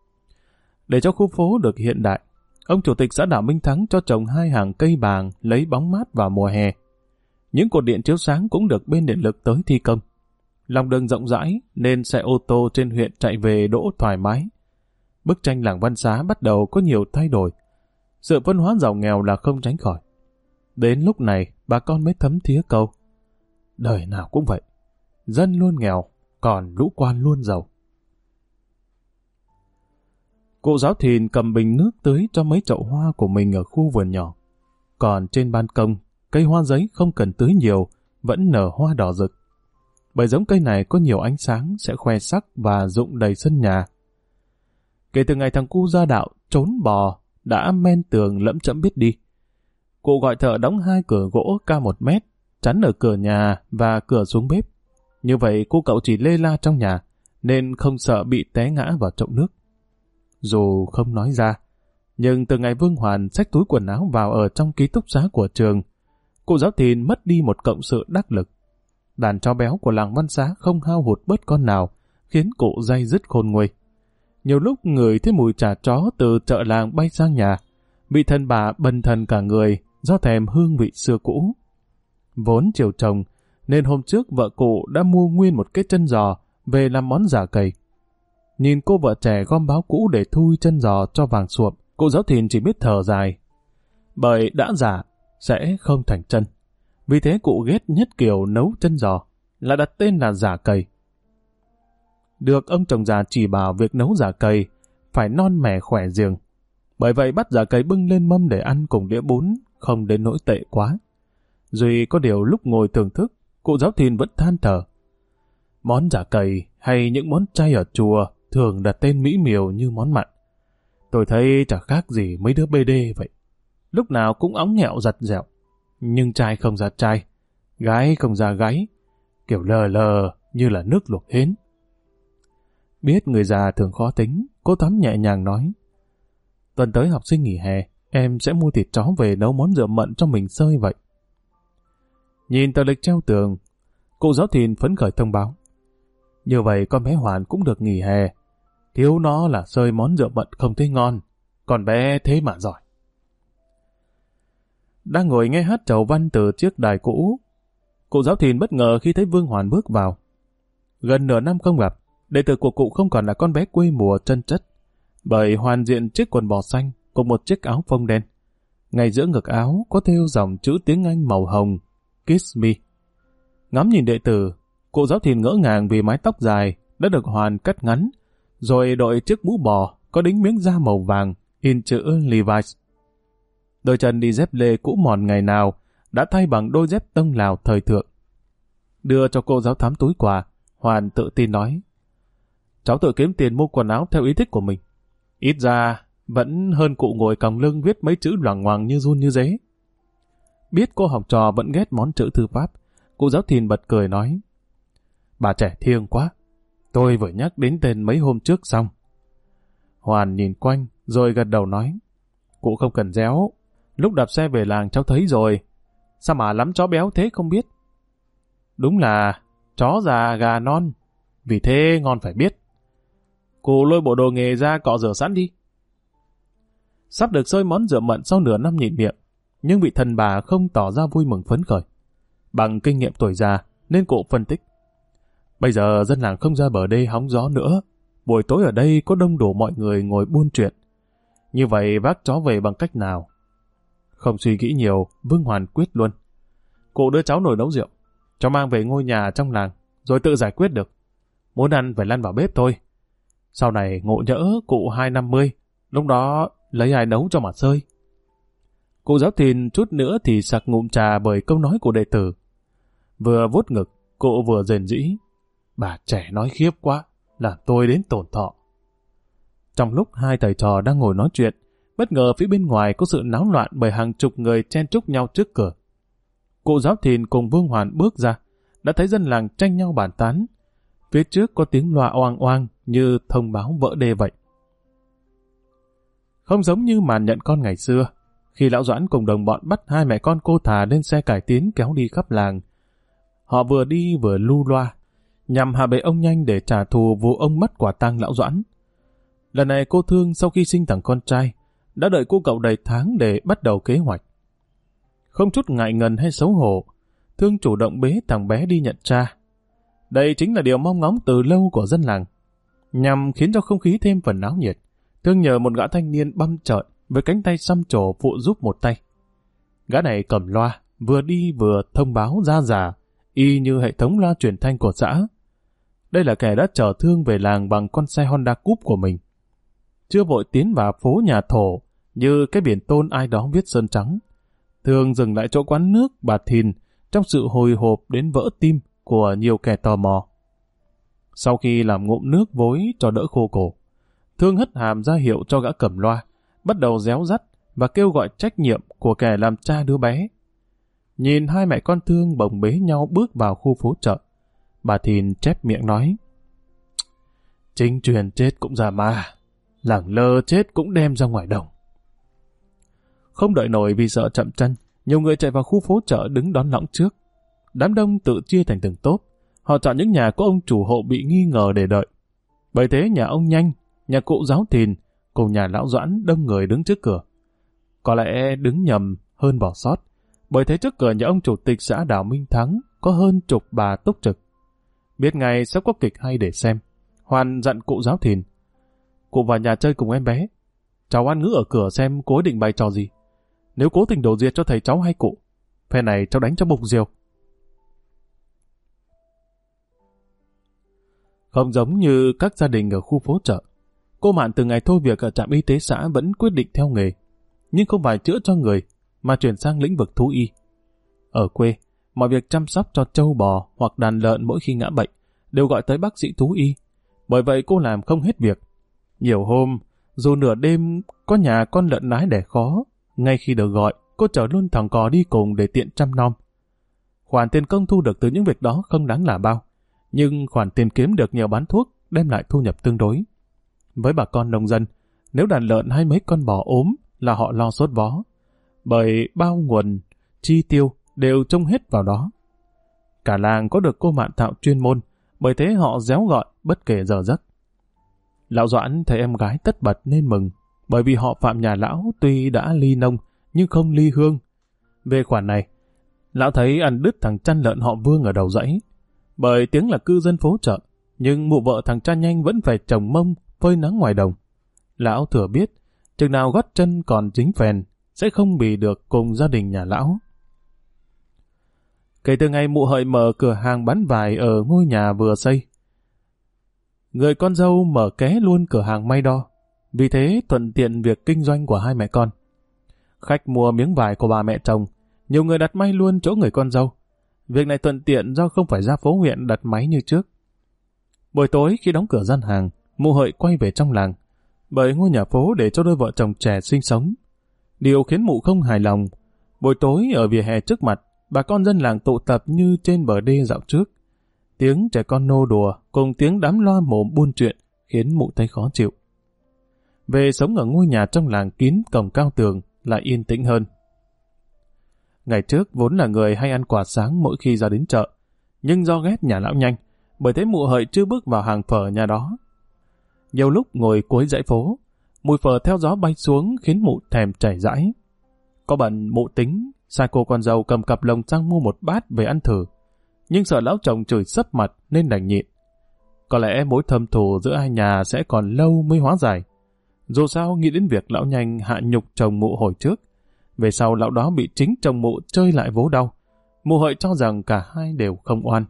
Để cho khu phố được hiện đại, ông chủ tịch xã Đảo Minh Thắng cho trồng 2 hàng cây bàng lấy bóng mát vào mùa hè. Những cột điện chiếu sáng cũng được bên điện lực tới thi công. Lòng đường rộng rãi nên xe ô tô trên huyện chạy về đỗ thoải mái. Bức tranh làng Văn Xá bắt đầu có nhiều thay đổi. Sự phân hóa giàu nghèo là không tránh khỏi. Đến lúc này, bà con mới thấm thía câu: đời nào cũng vậy, dân luôn nghèo, còn lũ quan luôn giàu. Cụ Giáo Thìn cầm bình nước tưới cho mấy chậu hoa của mình ở khu vườn nhỏ. Còn trên ban công, cây hoa giấy không cần tưới nhiều, vẫn nở hoa đỏ rực. Bởi giống cây này có nhiều ánh sáng sẽ khoe sắc và rụng đầy sân nhà. Kể từ ngày thằng cu ra đạo trốn bò đã men tường lẫm chẫm biết đi, cụ gọi thợ đóng 2 cửa gỗ cao 1 mét, chắn ở cửa nhà và cửa xuống bếp. Như vậy cô cậu chỉ lê la trong nhà, nên không sợ bị té ngã vào chậu nước. Dù không nói ra, nhưng từ ngày Vương Hoàn xách túi quần áo vào ở trong ký túc xá của trường, cụ giáo thìn mất đi một cộng sự đắc lực. Đàn chó béo của làng Văn Xá không hao hụt bớt con nào, khiến cụ day dứt khôn nguôi. Nhiều lúc ngửi thấy mùi chả chó từ chợ làng bay sang nhà, vị thân bà bần thần cả người do thèm hương vị xưa cũ. Vốn chiều chồng, nên hôm trước vợ cụ đã mua nguyên một cái chân giò về làm món giả cầy. Nhìn cô vợ trẻ gom báo cũ để thui chân giò cho vàng suộm, cụ giáo thìn chỉ biết thở dài. Bởi đã giả, sẽ không thành chân. Vì thế cụ ghét nhất kiểu nấu chân giò, là đặt tên là giả cầy. Được ông chồng già chỉ bảo việc nấu giả cầy phải non mẻ khỏe giềng. Bởi vậy bắt giả cầy bưng lên mâm để ăn cùng đĩa bún, không đến nỗi tệ quá. Duy có điều lúc ngồi thưởng thức, cụ giáo thìn vẫn than thở. Món giả cầy hay những món chay ở chùa thường đặt tên mỹ miều như món mặn. Tôi thấy chả khác gì mấy đứa BD vậy. Lúc nào cũng óng nghẹo giặt dẹo. Nhưng trai không ra trai, gái không ra gái, kiểu lờ lờ như là nước luộc hến. Biết người già thường khó tính, cô Thắm nhẹ nhàng nói. Tuần tới học sinh nghỉ hè, em sẽ mua thịt chó về nấu món rượu mận cho mình sơi vậy. Nhìn tờ lịch treo tường, cụ giáo thìn phấn khởi thông báo. Như vậy con bé Hoàn cũng được nghỉ hè. Thiếu nó là sơi món rượu mận không thấy ngon, còn bé thế mà giỏi. Đang ngồi nghe hát chầu văn từ chiếc đài cũ, cụ giáo thìn bất ngờ khi thấy Vương Hoàn bước vào. Gần nửa năm không gặp, đệ tử của cụ không còn là con bé quê mùa chân chất, bởi hoàn diện chiếc quần bò xanh cùng một chiếc áo phông đen. Ngay giữa ngực áo có thêu dòng chữ tiếng Anh màu hồng, Kiss Me. Ngắm nhìn đệ tử, cụ giáo thìn ngỡ ngàng vì mái tóc dài đã được Hoàn cắt ngắn, rồi đội chiếc mũ bò có đính miếng da màu vàng in chữ Levi's. Đôi chân đi dép lê cũ mòn ngày nào đã thay bằng đôi dép tông Lào thời thượng. Đưa cho cô giáo thám túi quà, Hoàn tự tin nói. Cháu tự kiếm tiền mua quần áo theo ý thích của mình. Ít ra vẫn hơn cụ ngồi còng lưng viết mấy chữ loằng ngoằng như run như dế. Biết cô học trò vẫn ghét món chữ thư pháp, cụ giáo thìn bật cười nói. Bà trẻ thiêng quá, tôi vừa nhắc đến tên mấy hôm trước xong. Hoàn nhìn quanh rồi gật đầu nói. Cụ không cần réo, lúc đạp xe về làng cháu thấy rồi. Sao mà lắm chó béo thế không biết? Đúng là chó già gà non, vì thế ngon phải biết. Cụ lôi bộ đồ nghề ra cọ rửa sẵn đi. Sắp được xơi món rượu mận sau nửa năm nhịn miệng, nhưng vị thần bà không tỏ ra vui mừng phấn khởi. Bằng kinh nghiệm tuổi già nên cụ phân tích. Bây giờ dân làng không ra bờ đê hóng gió nữa, buổi tối ở đây có đông đủ mọi người ngồi buôn chuyện. Như vậy vác chó về bằng cách nào? Không suy nghĩ nhiều, Vương Hoàn quyết luôn. Cụ đưa cháu nồi nấu rượu, cháu mang về ngôi nhà trong làng, rồi tự giải quyết được. Muốn ăn phải lăn vào bếp thôi. Sau này ngộ nhỡ cụ 250, lúc đó lấy ai nấu cho mà sơi. Cụ giáo thìn chút nữa thì sặc ngụm trà bởi câu nói của đệ tử. Vừa vuốt ngực, cụ vừa rền rĩ. Bà trẻ nói khiếp quá, làm tôi đến tổn thọ. Trong lúc hai thầy trò đang ngồi nói chuyện, bất ngờ phía bên ngoài có sự náo loạn bởi hàng chục người chen chúc nhau trước cửa. Cụ giáo thìn cùng Vương Hoàn bước ra, đã thấy dân làng tranh nhau bàn tán. Phía trước có tiếng loa oang oang như thông báo vỡ đê vậy. Không giống như màn nhận con ngày xưa, khi lão Doãn cùng đồng bọn bắt hai mẹ con cô Thà lên xe cải tiến kéo đi khắp làng. Họ vừa đi vừa lu loa, nhằm hạ bệ ông nhanh để trả thù vụ ông mất quả tang lão Doãn. Lần này cô Thương sau khi sinh thằng con trai, đã đợi cô cậu đầy tháng để bắt đầu kế hoạch. Không chút ngại ngần hay xấu hổ, Thương chủ động bế thằng bé đi nhận cha. Đây chính là điều mong ngóng từ lâu của dân làng. Nhằm khiến cho không khí thêm phần náo nhiệt, Thương nhờ một gã thanh niên băm trợn với cánh tay xăm trổ phụ giúp một tay. Gã này cầm loa, vừa đi vừa thông báo ra giả, y như hệ thống loa truyền thanh của xã. Đây là kẻ đã chở Thương về làng bằng con xe Honda Coupe của mình. Chưa vội tiến vào phố nhà thổ, như cái biển tôn ai đó viết sơn trắng. Thương dừng lại chỗ quán nước bà Thìn trong sự hồi hộp đến vỡ tim của nhiều kẻ tò mò. Sau khi làm ngụm nước vối cho đỡ khô cổ, Thương hất hàm ra hiệu cho gã cầm loa, bắt đầu réo rắt và kêu gọi trách nhiệm của kẻ làm cha đứa bé. nhìn hai mẹ con Thương bồng bế nhau bước vào khu phố chợ. Bà Thìn chép miệng nói: Chính truyền chết cũng ra ma, lẳng lơ chết cũng đem ra ngoài đồng. Không đợi nổi vì sợ chậm chân, nhiều người chạy vào khu phố chợ đứng đón lõng trước. Đám đông tự chia thành từng tốp, họ chọn những nhà có ông chủ hộ bị nghi ngờ để đợi. Bởi thế nhà ông Nhanh, nhà cụ Giáo Thìn cùng nhà lão Doãn đông người đứng trước cửa. Có lẽ đứng nhầm hơn bỏ sót, bởi thế trước cửa nhà ông chủ tịch xã Đào Minh Thắng có hơn chục bà túc trực. Biết ngày sắp có kịch hay để xem, Hoàn dặn cụ Giáo Thìn: Cụ vào nhà chơi cùng em bé, cháu ăn ngữ ở cửa xem cố định bày trò gì. Nếu cố tình đổ diệt cho thầy cháu hay cụ, phe này cháu đánh cho bục diều. Không giống như các gia đình ở khu phố chợ, cô Mạn từ ngày thôi việc ở trạm y tế xã vẫn quyết định theo nghề, nhưng không phải chữa cho người, mà chuyển sang lĩnh vực thú y. Ở quê, mọi việc chăm sóc cho trâu bò hoặc đàn lợn mỗi khi ngã bệnh đều gọi tới bác sĩ thú y. Bởi vậy cô làm không hết việc. Nhiều hôm, dù nửa đêm có nhà con lợn nái đẻ khó, ngay khi được gọi, cô chở luôn thằng cò đi cùng để tiện chăm nom. Khoản tiền công thu được từ những việc đó không đáng là bao, nhưng khoản tiền kiếm được nhờ bán thuốc đem lại thu nhập tương đối. Với bà con nông dân, nếu đàn lợn hay mấy con bò ốm là họ lo sốt vó, bởi bao nguồn chi tiêu đều trông hết vào đó. Cả làng có được cô Mạn Thạo chuyên môn, bởi thế họ réo gọi bất kể giờ giấc. Lão Doãn thấy em gái tất bật nên mừng, bởi vì họ Phạm nhà lão tuy đã ly nông nhưng không ly hương. Về khoản này, lão thấy ăn đứt thằng chăn lợn họ Vương ở đầu dãy. Bởi tiếng là cư dân phố chợ, nhưng mụ vợ thằng cha Nhanh vẫn phải trồng mông phơi nắng ngoài đồng. Lão thừa biết, chừng nào gót chân còn dính phèn, sẽ không bì được cùng gia đình nhà lão. Kể từ ngày mụ Hợi mở cửa hàng bán vải ở ngôi nhà vừa xây, người con dâu mở ké luôn cửa hàng may đo, vì thế thuận tiện việc kinh doanh của hai mẹ con. Khách mua miếng vải của bà mẹ chồng, nhiều người đặt may luôn chỗ người con dâu. Việc này thuận tiện do không phải ra phố huyện đặt máy như trước. Buổi tối khi đóng cửa gian hàng, mụ Hợi quay về trong làng, bởi ngôi nhà phố để cho đôi vợ chồng trẻ sinh sống. Điều khiến mụ không hài lòng, buổi tối ở vỉa hè trước mặt, bà con dân làng tụ tập như trên bờ đê dạo trước. Tiếng trẻ con nô đùa cùng tiếng đám loa mồm buôn chuyện khiến mụ thấy khó chịu. Về sống ở ngôi nhà trong làng kín cổng cao tường lại yên tĩnh hơn. Ngày trước vốn là người hay ăn quà sáng mỗi khi ra đến chợ, nhưng do ghét nhà lão Nhanh, bởi thế mụ Hợi chưa bước vào hàng phở nhà đó. Nhiều lúc ngồi cuối dãy phố, mùi phở theo gió bay xuống khiến mụ thèm chảy dãi. Có bận mụ tính sai cô con dâu cầm cặp lồng sang mua một bát về ăn thử, nhưng sợ lão chồng chửi sấp mặt nên đành nhịn. Có lẽ mối thâm thù giữa hai nhà sẽ còn lâu mới hóa giải. Dù sao nghĩ đến việc lão Nhanh hạ nhục chồng mụ hồi trước, về sau lão đó bị chính chồng mụ chơi lại vố đau, mụ Hợi cho rằng cả hai đều không oan.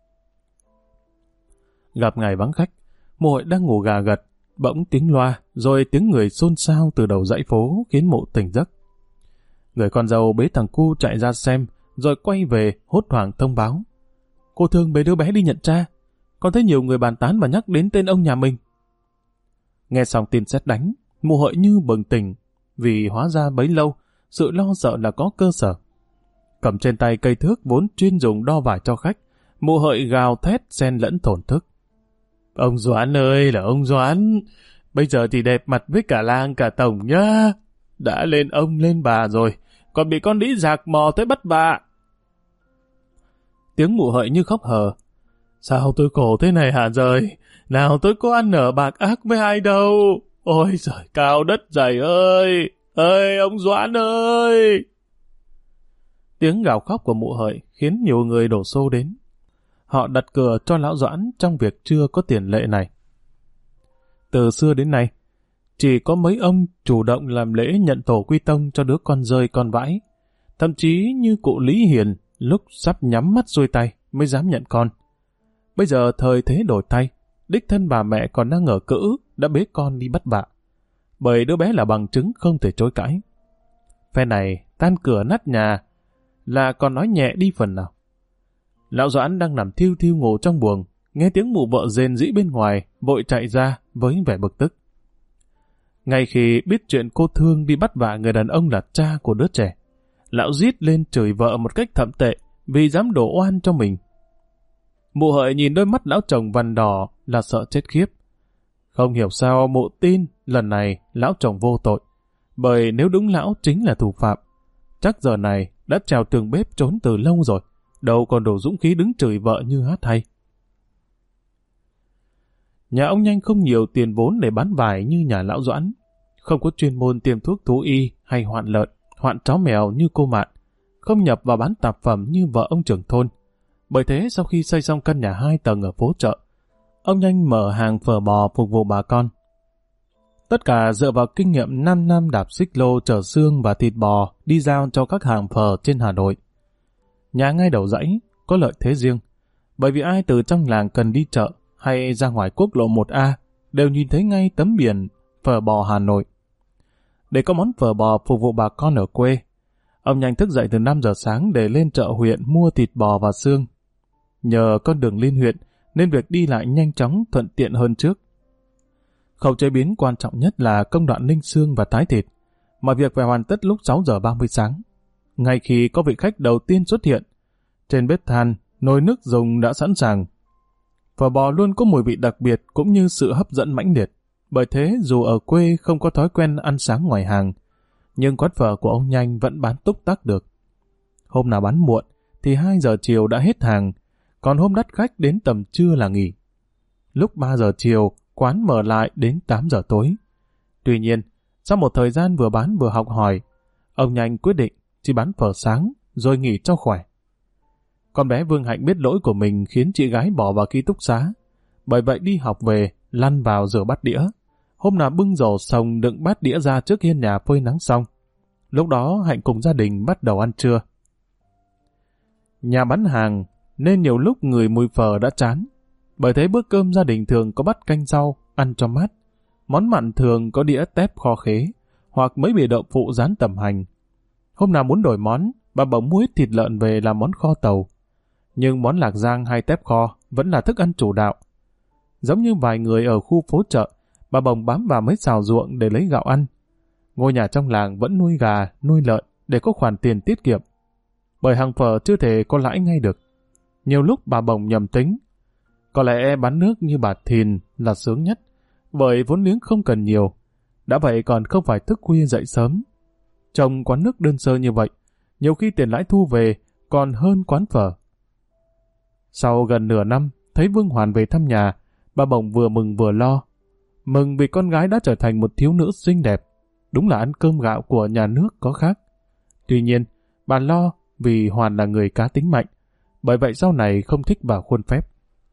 Gặp ngày vắng khách, mụ Hợi đang ngủ gà gật, bỗng tiếng loa rồi tiếng người xôn xao từ đầu dãy phố khiến mụ tỉnh giấc. Người con dâu bế thằng cu chạy ra xem, rồi quay về hốt hoảng thông báo: Cô Thương bế đứa bé đi nhận cha, con thấy nhiều người bàn tán và nhắc đến tên ông nhà mình. Nghe xong tin sét đánh, mụ Hợi như bừng tỉnh, vì hóa ra bấy lâu sự lo sợ là có cơ sở. Cầm trên tay cây thước vốn chuyên dùng đo vải cho khách, mụ Hợi gào thét xen lẫn thổn thức: Ông Doãn ơi là ông Doãn, bây giờ thì đẹp mặt với cả làng cả tổng nhá. Đã lên ông lên bà rồi, còn bị con đĩ giạc mò tới bắt vạ. Tiếng mụ Hợi như khóc hờ: Sao tôi khổ thế này hả rời? Nào tôi có ăn nở bạc ác với ai đâu. Ôi giời cao đất dày ơi! Ơi ông Doãn ơi! Tiếng gào khóc của mụ Hợi khiến nhiều người đổ xô đến. Họ đặt cược cho lão Doãn trong việc chưa có tiền lệ này. Từ xưa đến nay, chỉ có mấy ông chủ động làm lễ nhận tổ quy tông cho đứa con rơi con vãi. Thậm chí như cụ Lý Hiền lúc sắp nhắm mắt xuôi tay mới dám nhận con. Bây giờ thời thế đổi thay, đích thân bà mẹ còn đang ở cữ đã bế con đi bắt vạ. Bởi đứa bé là bằng chứng không thể chối cãi. Phe này tan cửa nát nhà là còn nói nhẹ đi phần nào. Lão Doãn đang nằm thiêu thiêu ngủ trong buồng, nghe tiếng mụ vợ rền rĩ bên ngoài, vội chạy ra với vẻ bực tức. Ngay khi biết chuyện cô Thương đi bắt vạ người đàn ông là cha của đứa trẻ, lão rít lên chửi vợ một cách thậm tệ vì dám đổ oan cho mình. Mụ Hợi nhìn đôi mắt lão chồng vằn đỏ là sợ chết khiếp. Không hiểu sao mụ tin lần này lão chồng vô tội, bởi nếu đúng lão chính là thủ phạm, chắc giờ này đã trèo tường bếp trốn từ lâu rồi, đâu còn đủ dũng khí đứng chửi vợ như hát hay. Nhà ông Nhanh không nhiều tiền vốn để bán vải như nhà lão Doãn, không có chuyên môn tiêm thuốc thú y hay hoạn lợn, hoạn chó mèo như cô Mạn, không nhập vào bán tạp phẩm như vợ ông trưởng thôn. Bởi thế sau khi xây xong căn nhà 2 tầng ở phố chợ, ông Nhanh mở hàng phở bò phục vụ bà con. Tất cả dựa vào kinh nghiệm 5 năm đạp xích lô chở xương và thịt bò đi giao cho các hàng phở trên Hà Nội. Nhà ngay đầu dãy có lợi thế riêng, bởi vì ai từ trong làng cần đi chợ hay ra ngoài quốc lộ 1A đều nhìn thấy ngay tấm biển phở bò Hà Nội. Để có món phở bò phục vụ bà con ở quê, ông Nhanh thức dậy từ 5 giờ sáng để lên chợ huyện mua thịt bò và xương. Nhờ con đường liên huyện nên việc đi lại nhanh chóng thuận tiện hơn trước. Khâu chế biến quan trọng nhất là công đoạn ninh xương và thái thịt, mọi việc phải hoàn tất lúc 6 giờ 30 sáng. Ngay khi có vị khách đầu tiên xuất hiện, trên bếp than, nồi nước dùng đã sẵn sàng. Phở bò luôn có mùi vị đặc biệt cũng như sự hấp dẫn mãnh liệt. Bởi thế dù ở quê không có thói quen ăn sáng ngoài hàng, nhưng quán phở của ông Nhanh vẫn bán túc tắc được. Hôm nào bán muộn thì 2 giờ chiều đã hết hàng, còn hôm đắt khách đến tầm trưa là nghỉ. Lúc 3 giờ chiều, quán mở lại đến 8 giờ tối. Tuy nhiên, sau một thời gian vừa bán vừa học hỏi, ông Nhanh quyết định chỉ bán phở sáng rồi nghỉ cho khỏe. Con bé Vương Hạnh biết lỗi của mình khiến chị gái bỏ vào ký túc xá. Bởi vậy đi học về, lăn vào rửa bát đĩa. Hôm nào bưng rổ sồng đựng bát đĩa ra trước hiên nhà phơi nắng xong. Lúc đó Hạnh cùng gia đình bắt đầu ăn trưa. Nhà bán hàng nên nhiều lúc người mùi phở đã chán. Bởi thế bữa cơm gia đình thường có bát canh rau, ăn cho mát. Món mặn thường có đĩa tép kho khế, hoặc mấy bìa đậu phụ rán tẩm hành. Hôm nào muốn đổi món, bà bỗng mua ít thịt lợn về làm món kho tàu. Nhưng món lạc rang hay tép kho vẫn là thức ăn chủ đạo. Giống như vài người ở khu phố chợ, bà bồng bám vào mấy xào ruộng để lấy gạo ăn. Ngôi nhà trong làng vẫn nuôi gà, nuôi lợn để có khoản tiền tiết kiệm. Bởi hàng phở chưa thể có lãi ngay được. Nhiều lúc bà bồng nhầm tính. Có lẽ bán nước như bà Thìn là sướng nhất, bởi vốn liếng không cần nhiều. Đã vậy còn không phải thức khuya dậy sớm. Trồng quán nước đơn sơ như vậy, nhiều khi tiền lãi thu về còn hơn quán phở. Sau gần nửa năm, thấy Vương Hoàn về thăm nhà, bà bồng vừa mừng vừa lo. Mừng vì con gái đã trở thành một thiếu nữ xinh đẹp. Đúng là ăn cơm gạo của nhà nước có khác. Tuy nhiên, bà lo vì Hoàn là người cá tính mạnh, bởi vậy sau này không thích vào khuôn phép.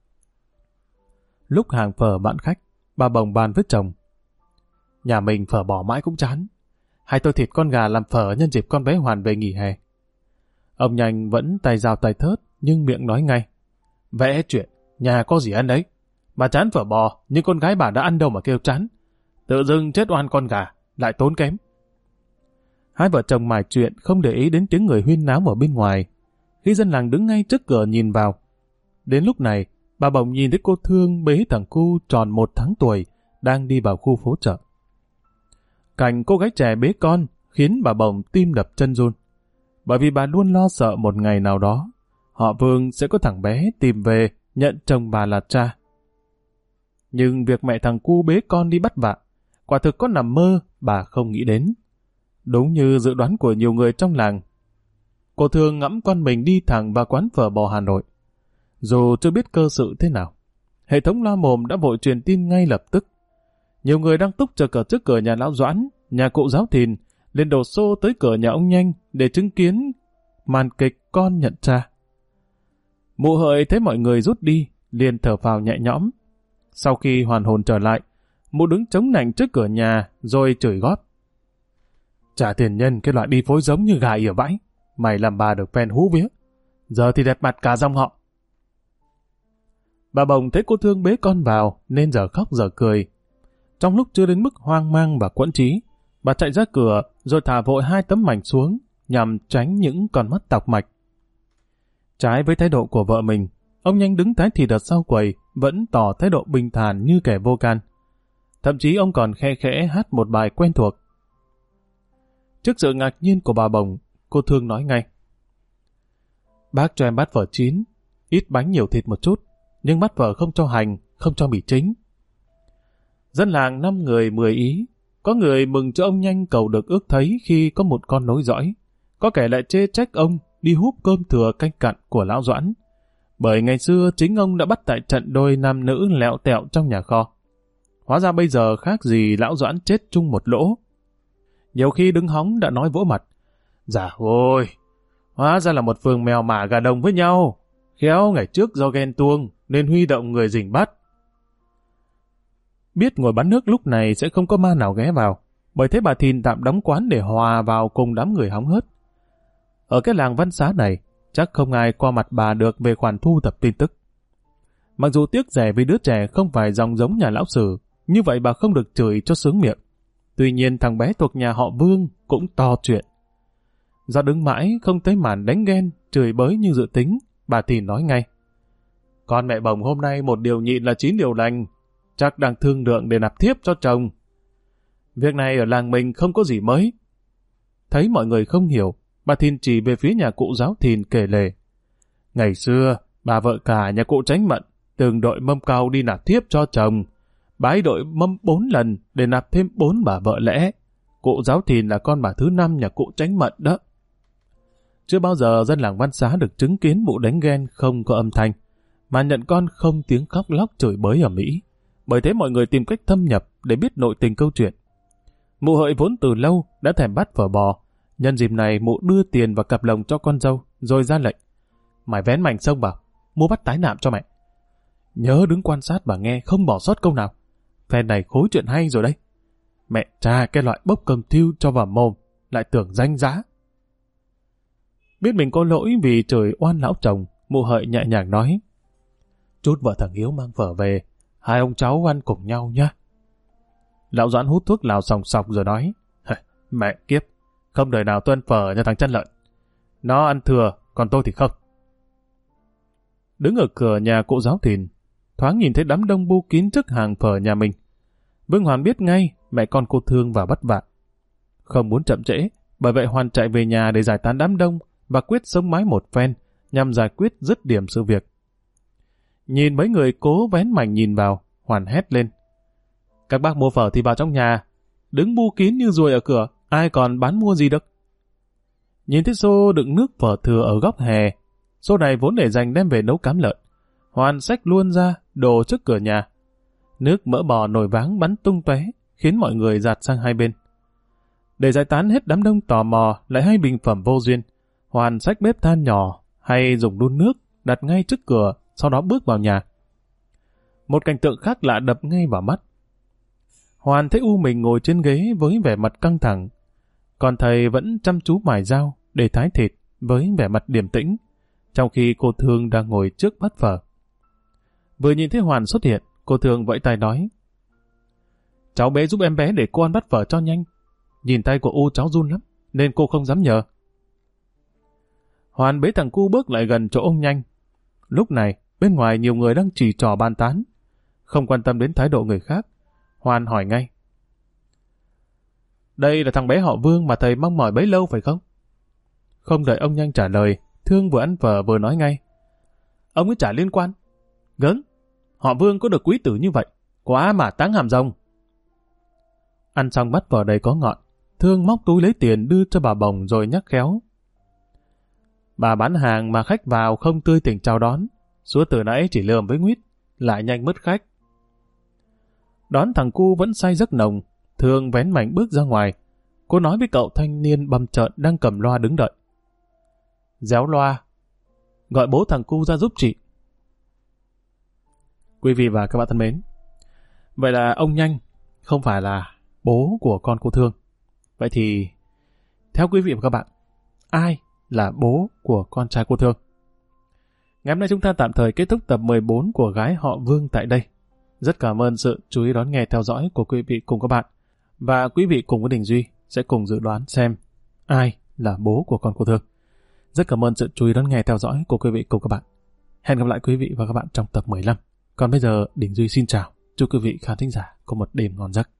Lúc hàng phở bạn khách, bà bồng bàn với chồng. Nhà mình phở bò mãi cũng chán. Hay tôi thịt con gà làm phở nhân dịp con bé Hoàn về nghỉ hè. Ông Nhanh vẫn tay dao tay thớt, nhưng miệng nói ngay. Vẽ chuyện, nhà có gì ăn đấy. Bà chán phở bò, nhưng con gái bà đã ăn đâu mà kêu chán. Tự dưng chết oan con gà, lại tốn kém. Hai vợ chồng mải chuyện không để ý đến tiếng người huyên náo ở bên ngoài. Khi dân làng đứng ngay trước cửa nhìn vào. Đến lúc này, bà bỗng nhìn thấy cô Thương bế thằng cu tròn 1 tháng tuổi đang đi vào khu phố chợ. Cảnh cô gái trẻ bế con khiến bà bỗng tim đập chân run. Bởi vì bà luôn lo sợ một ngày nào đó họ Vương sẽ có thằng bé tìm về nhận chồng bà là cha. Nhưng việc mẹ thằng cu bế con đi bắt vạ, quả thực có nằm mơ bà không nghĩ đến. Đúng như dự đoán của nhiều người trong làng, cô Thương ngẫm con mình đi thẳng vào quán phở bò Hà Nội. Dù chưa biết cơ sự thế nào, hệ thống loa mồm đã vội truyền tin ngay lập tức. Nhiều người đang túc chờ cờ trước cửa nhà lão Doãn, nhà cụ giáo Thìn, lên đổ xô tới cửa nhà ông Nhanh để chứng kiến màn kịch con nhận cha. Mụ Hợi thấy mọi người rút đi, liền thở phào nhẹ nhõm. Sau khi hoàn hồn trở lại, mụ đứng chống nạnh trước cửa nhà rồi chửi gót. Trả tiền nhân cái loại đi phối giống như gà ỉa vãi, mày làm bà được phen hú vía. Giờ thì đẹp mặt cả dòng họ. Bà bồng thấy cô Thương bế con vào nên giờ khóc giờ cười. Trong lúc chưa đến mức hoang mang và quẫn trí, bà chạy ra cửa rồi thả vội 2 tấm mảnh xuống nhằm tránh những con mắt tọc mạch. Trái với thái độ của vợ mình, ông Nhanh đứng thái thịt ở sau quầy vẫn tỏ thái độ bình thản như kẻ vô can. Thậm chí ông còn khe khẽ hát một bài quen thuộc. Trước sự ngạc nhiên của bà bồng, cô Thương nói ngay. Bác cho em bát phở chín, ít bánh nhiều thịt một chút, nhưng bát phở không cho hành, không cho mì chính. Dân làng 5 người 10 ý, có người mừng cho ông nhanh cầu được ước thấy khi có một con nối dõi, có kẻ lại chê trách ông đi húp cơm thừa canh cặn của lão Doãn, bởi ngày xưa chính ông đã bắt tại trận đôi nam nữ lẹo tẹo trong nhà kho. Hóa ra bây giờ khác gì lão Doãn chết chung một lỗ. Nhiều khi đứng hóng đã nói vỗ mặt, dạ ôi, hóa ra là một phường mèo mả gà đồng với nhau, khéo ngày trước do ghen tuông nên huy động người rình bắt. Biết ngồi bán nước lúc này sẽ không có ma nào ghé vào, bởi thế bà Thìn tạm đóng quán để hòa vào cùng đám người hóng hớt. Ở cái làng Văn Xá này, chắc không ai qua mặt bà được về khoản thu thập tin tức. Mặc dù tiếc rẻ vì đứa trẻ không phải dòng giống nhà lão Sử, như vậy bà không được chửi cho sướng miệng. Tuy nhiên thằng bé thuộc nhà họ Vương cũng to chuyện. Do đứng mãi không thấy màn đánh ghen, chửi bới như dự tính, bà Thìn nói ngay. Con mẹ bồng hôm nay một điều nhịn là 9 điều lành, chắc đang thương lượng để nạp thiếp cho chồng. Việc này ở làng mình không có gì mới. Thấy mọi người không hiểu, bà Thìn chỉ về phía nhà cụ Giáo Thìn kể lể. Ngày xưa, bà vợ cả nhà cụ Tránh Mận từng đội mâm cau đi nạp thiếp cho chồng. Bà ấy đội mâm 4 lần để nạp thêm 4 bà vợ lẽ. Cụ Giáo Thìn là con bà thứ 5 nhà cụ Tránh Mận đó. Chưa bao giờ dân làng Văn Xá được chứng kiến vụ đánh ghen không có âm thanh, mà nhận con không tiếng khóc lóc chửi bới ở Mỹ. Bởi thế mọi người tìm cách thâm nhập để biết nội tình câu chuyện. Mụ Hợi vốn từ lâu đã thèm bắt phở bò. Nhân dịp này mụ đưa tiền vào cặp lồng cho con dâu, rồi ra lệnh. Mày vén mảnh sông vào, mua bắt tái nạm cho mẹ. Nhớ đứng quan sát bà nghe không bỏ sót câu nào. Phen này khối chuyện hay rồi đấy. Mẹ cha cái loại bốc cơm thiêu cho vào mồm, lại tưởng danh giá. Biết mình có lỗi vì trời oan lão chồng, mụ Hợi nhẹ nhàng nói. Chút vợ thằng Hiếu mang phở về, hai ông cháu ăn cùng nhau nhá. Lão Doãn hút thuốc lào sòng sọc rồi nói. Mẹ kiếp, không đời nào tôi ăn phở cho thằng Chân Lợn. Nó ăn thừa, còn tôi thì không. Đứng ở cửa nhà cụ Giáo Thìn, thoáng nhìn thấy đám đông bu kín trước hàng phở nhà mình. Vương Hoàn biết ngay mẹ con cô Thương vào bắt vạ. Không muốn chậm trễ, bởi vậy Hoàn chạy về nhà để giải tán đám đông và quyết sống mái một phen nhằm giải quyết dứt điểm sự việc. Nhìn mấy người cố vén mảnh nhìn vào, Hoàn hét lên. Các bác mua phở thì vào trong nhà, đứng bu kín như ruồi ở cửa, ai còn bán mua gì được. Nhìn thấy xô đựng nước phở thừa ở góc hè, xô này vốn để dành đem về nấu cám lợn. Hoàn xách luôn ra, đổ trước cửa nhà. Nước mỡ bò nổi váng bắn tung tóe, khiến mọi người dạt sang hai bên. Để giải tán hết đám đông tò mò lại hay bình phẩm vô duyên, Hoàn xách bếp than nhỏ hay dùng đun nước đặt ngay trước cửa, sau đó bước vào nhà. Một cảnh tượng khác lạ đập ngay vào mắt. Hoàn thấy U mình ngồi trên ghế với vẻ mặt căng thẳng, còn thầy vẫn chăm chú mài dao để thái thịt với vẻ mặt điềm tĩnh, trong khi cô Thương đang ngồi trước bát phở. Vừa nhìn thấy Hoàn xuất hiện, cô Thương vẫy tay nói. Cháu bé giúp em bé để cô ăn bát phở cho nhanh. Nhìn tay của U cháu run lắm, nên cô không dám nhờ. Hoàn bế thằng cu bước lại gần chỗ ông Nhanh. Lúc này, bên ngoài nhiều người đang chỉ trò bàn tán. Không quan tâm đến thái độ người khác, Hoàn hỏi ngay. Đây là thằng bé họ Vương mà thầy mong mỏi bấy lâu phải không? Không đợi ông Nhanh trả lời, Thương vừa ăn phở vừa nói ngay. Ông ấy chả liên quan. Gớm, họ Vương có được quý tử như vậy, quá mà táng hàm rồng. Ăn xong bát phở đầy có ngọn, Thương móc túi lấy tiền đưa cho bà Bồng rồi nhắc khéo. Bà bán hàng mà khách vào không tươi tỉnh chào đón, suốt từ nãy chỉ lườm với Nguyết, lại nhanh mất khách. Đón thằng cu vẫn say giấc nồng, Thương vén mảnh bước ra ngoài. Cô nói với cậu thanh niên bầm trợn đang cầm loa đứng đợi. Réo loa, gọi bố thằng cu ra giúp chị. Quý vị và các bạn thân mến, vậy là ông Nhanh không phải là bố của con cô Thương. Vậy thì, theo quý vị và các bạn, ai là bố của con trai cô Thương? Ngày hôm nay chúng ta tạm thời kết thúc tập 14 của Gái Họ Vương tại đây. Rất cảm ơn sự chú ý đón nghe theo dõi của quý vị cùng các bạn. Và quý vị cùng với Đình Duy sẽ cùng dự đoán xem ai là bố của con cô Thương. Rất cảm ơn sự chú ý đón nghe theo dõi của quý vị cùng các bạn. Hẹn gặp lại quý vị và các bạn trong tập 15. Còn bây giờ Đình Duy xin chào. Chúc quý vị khán thính giả có một đêm ngon giấc.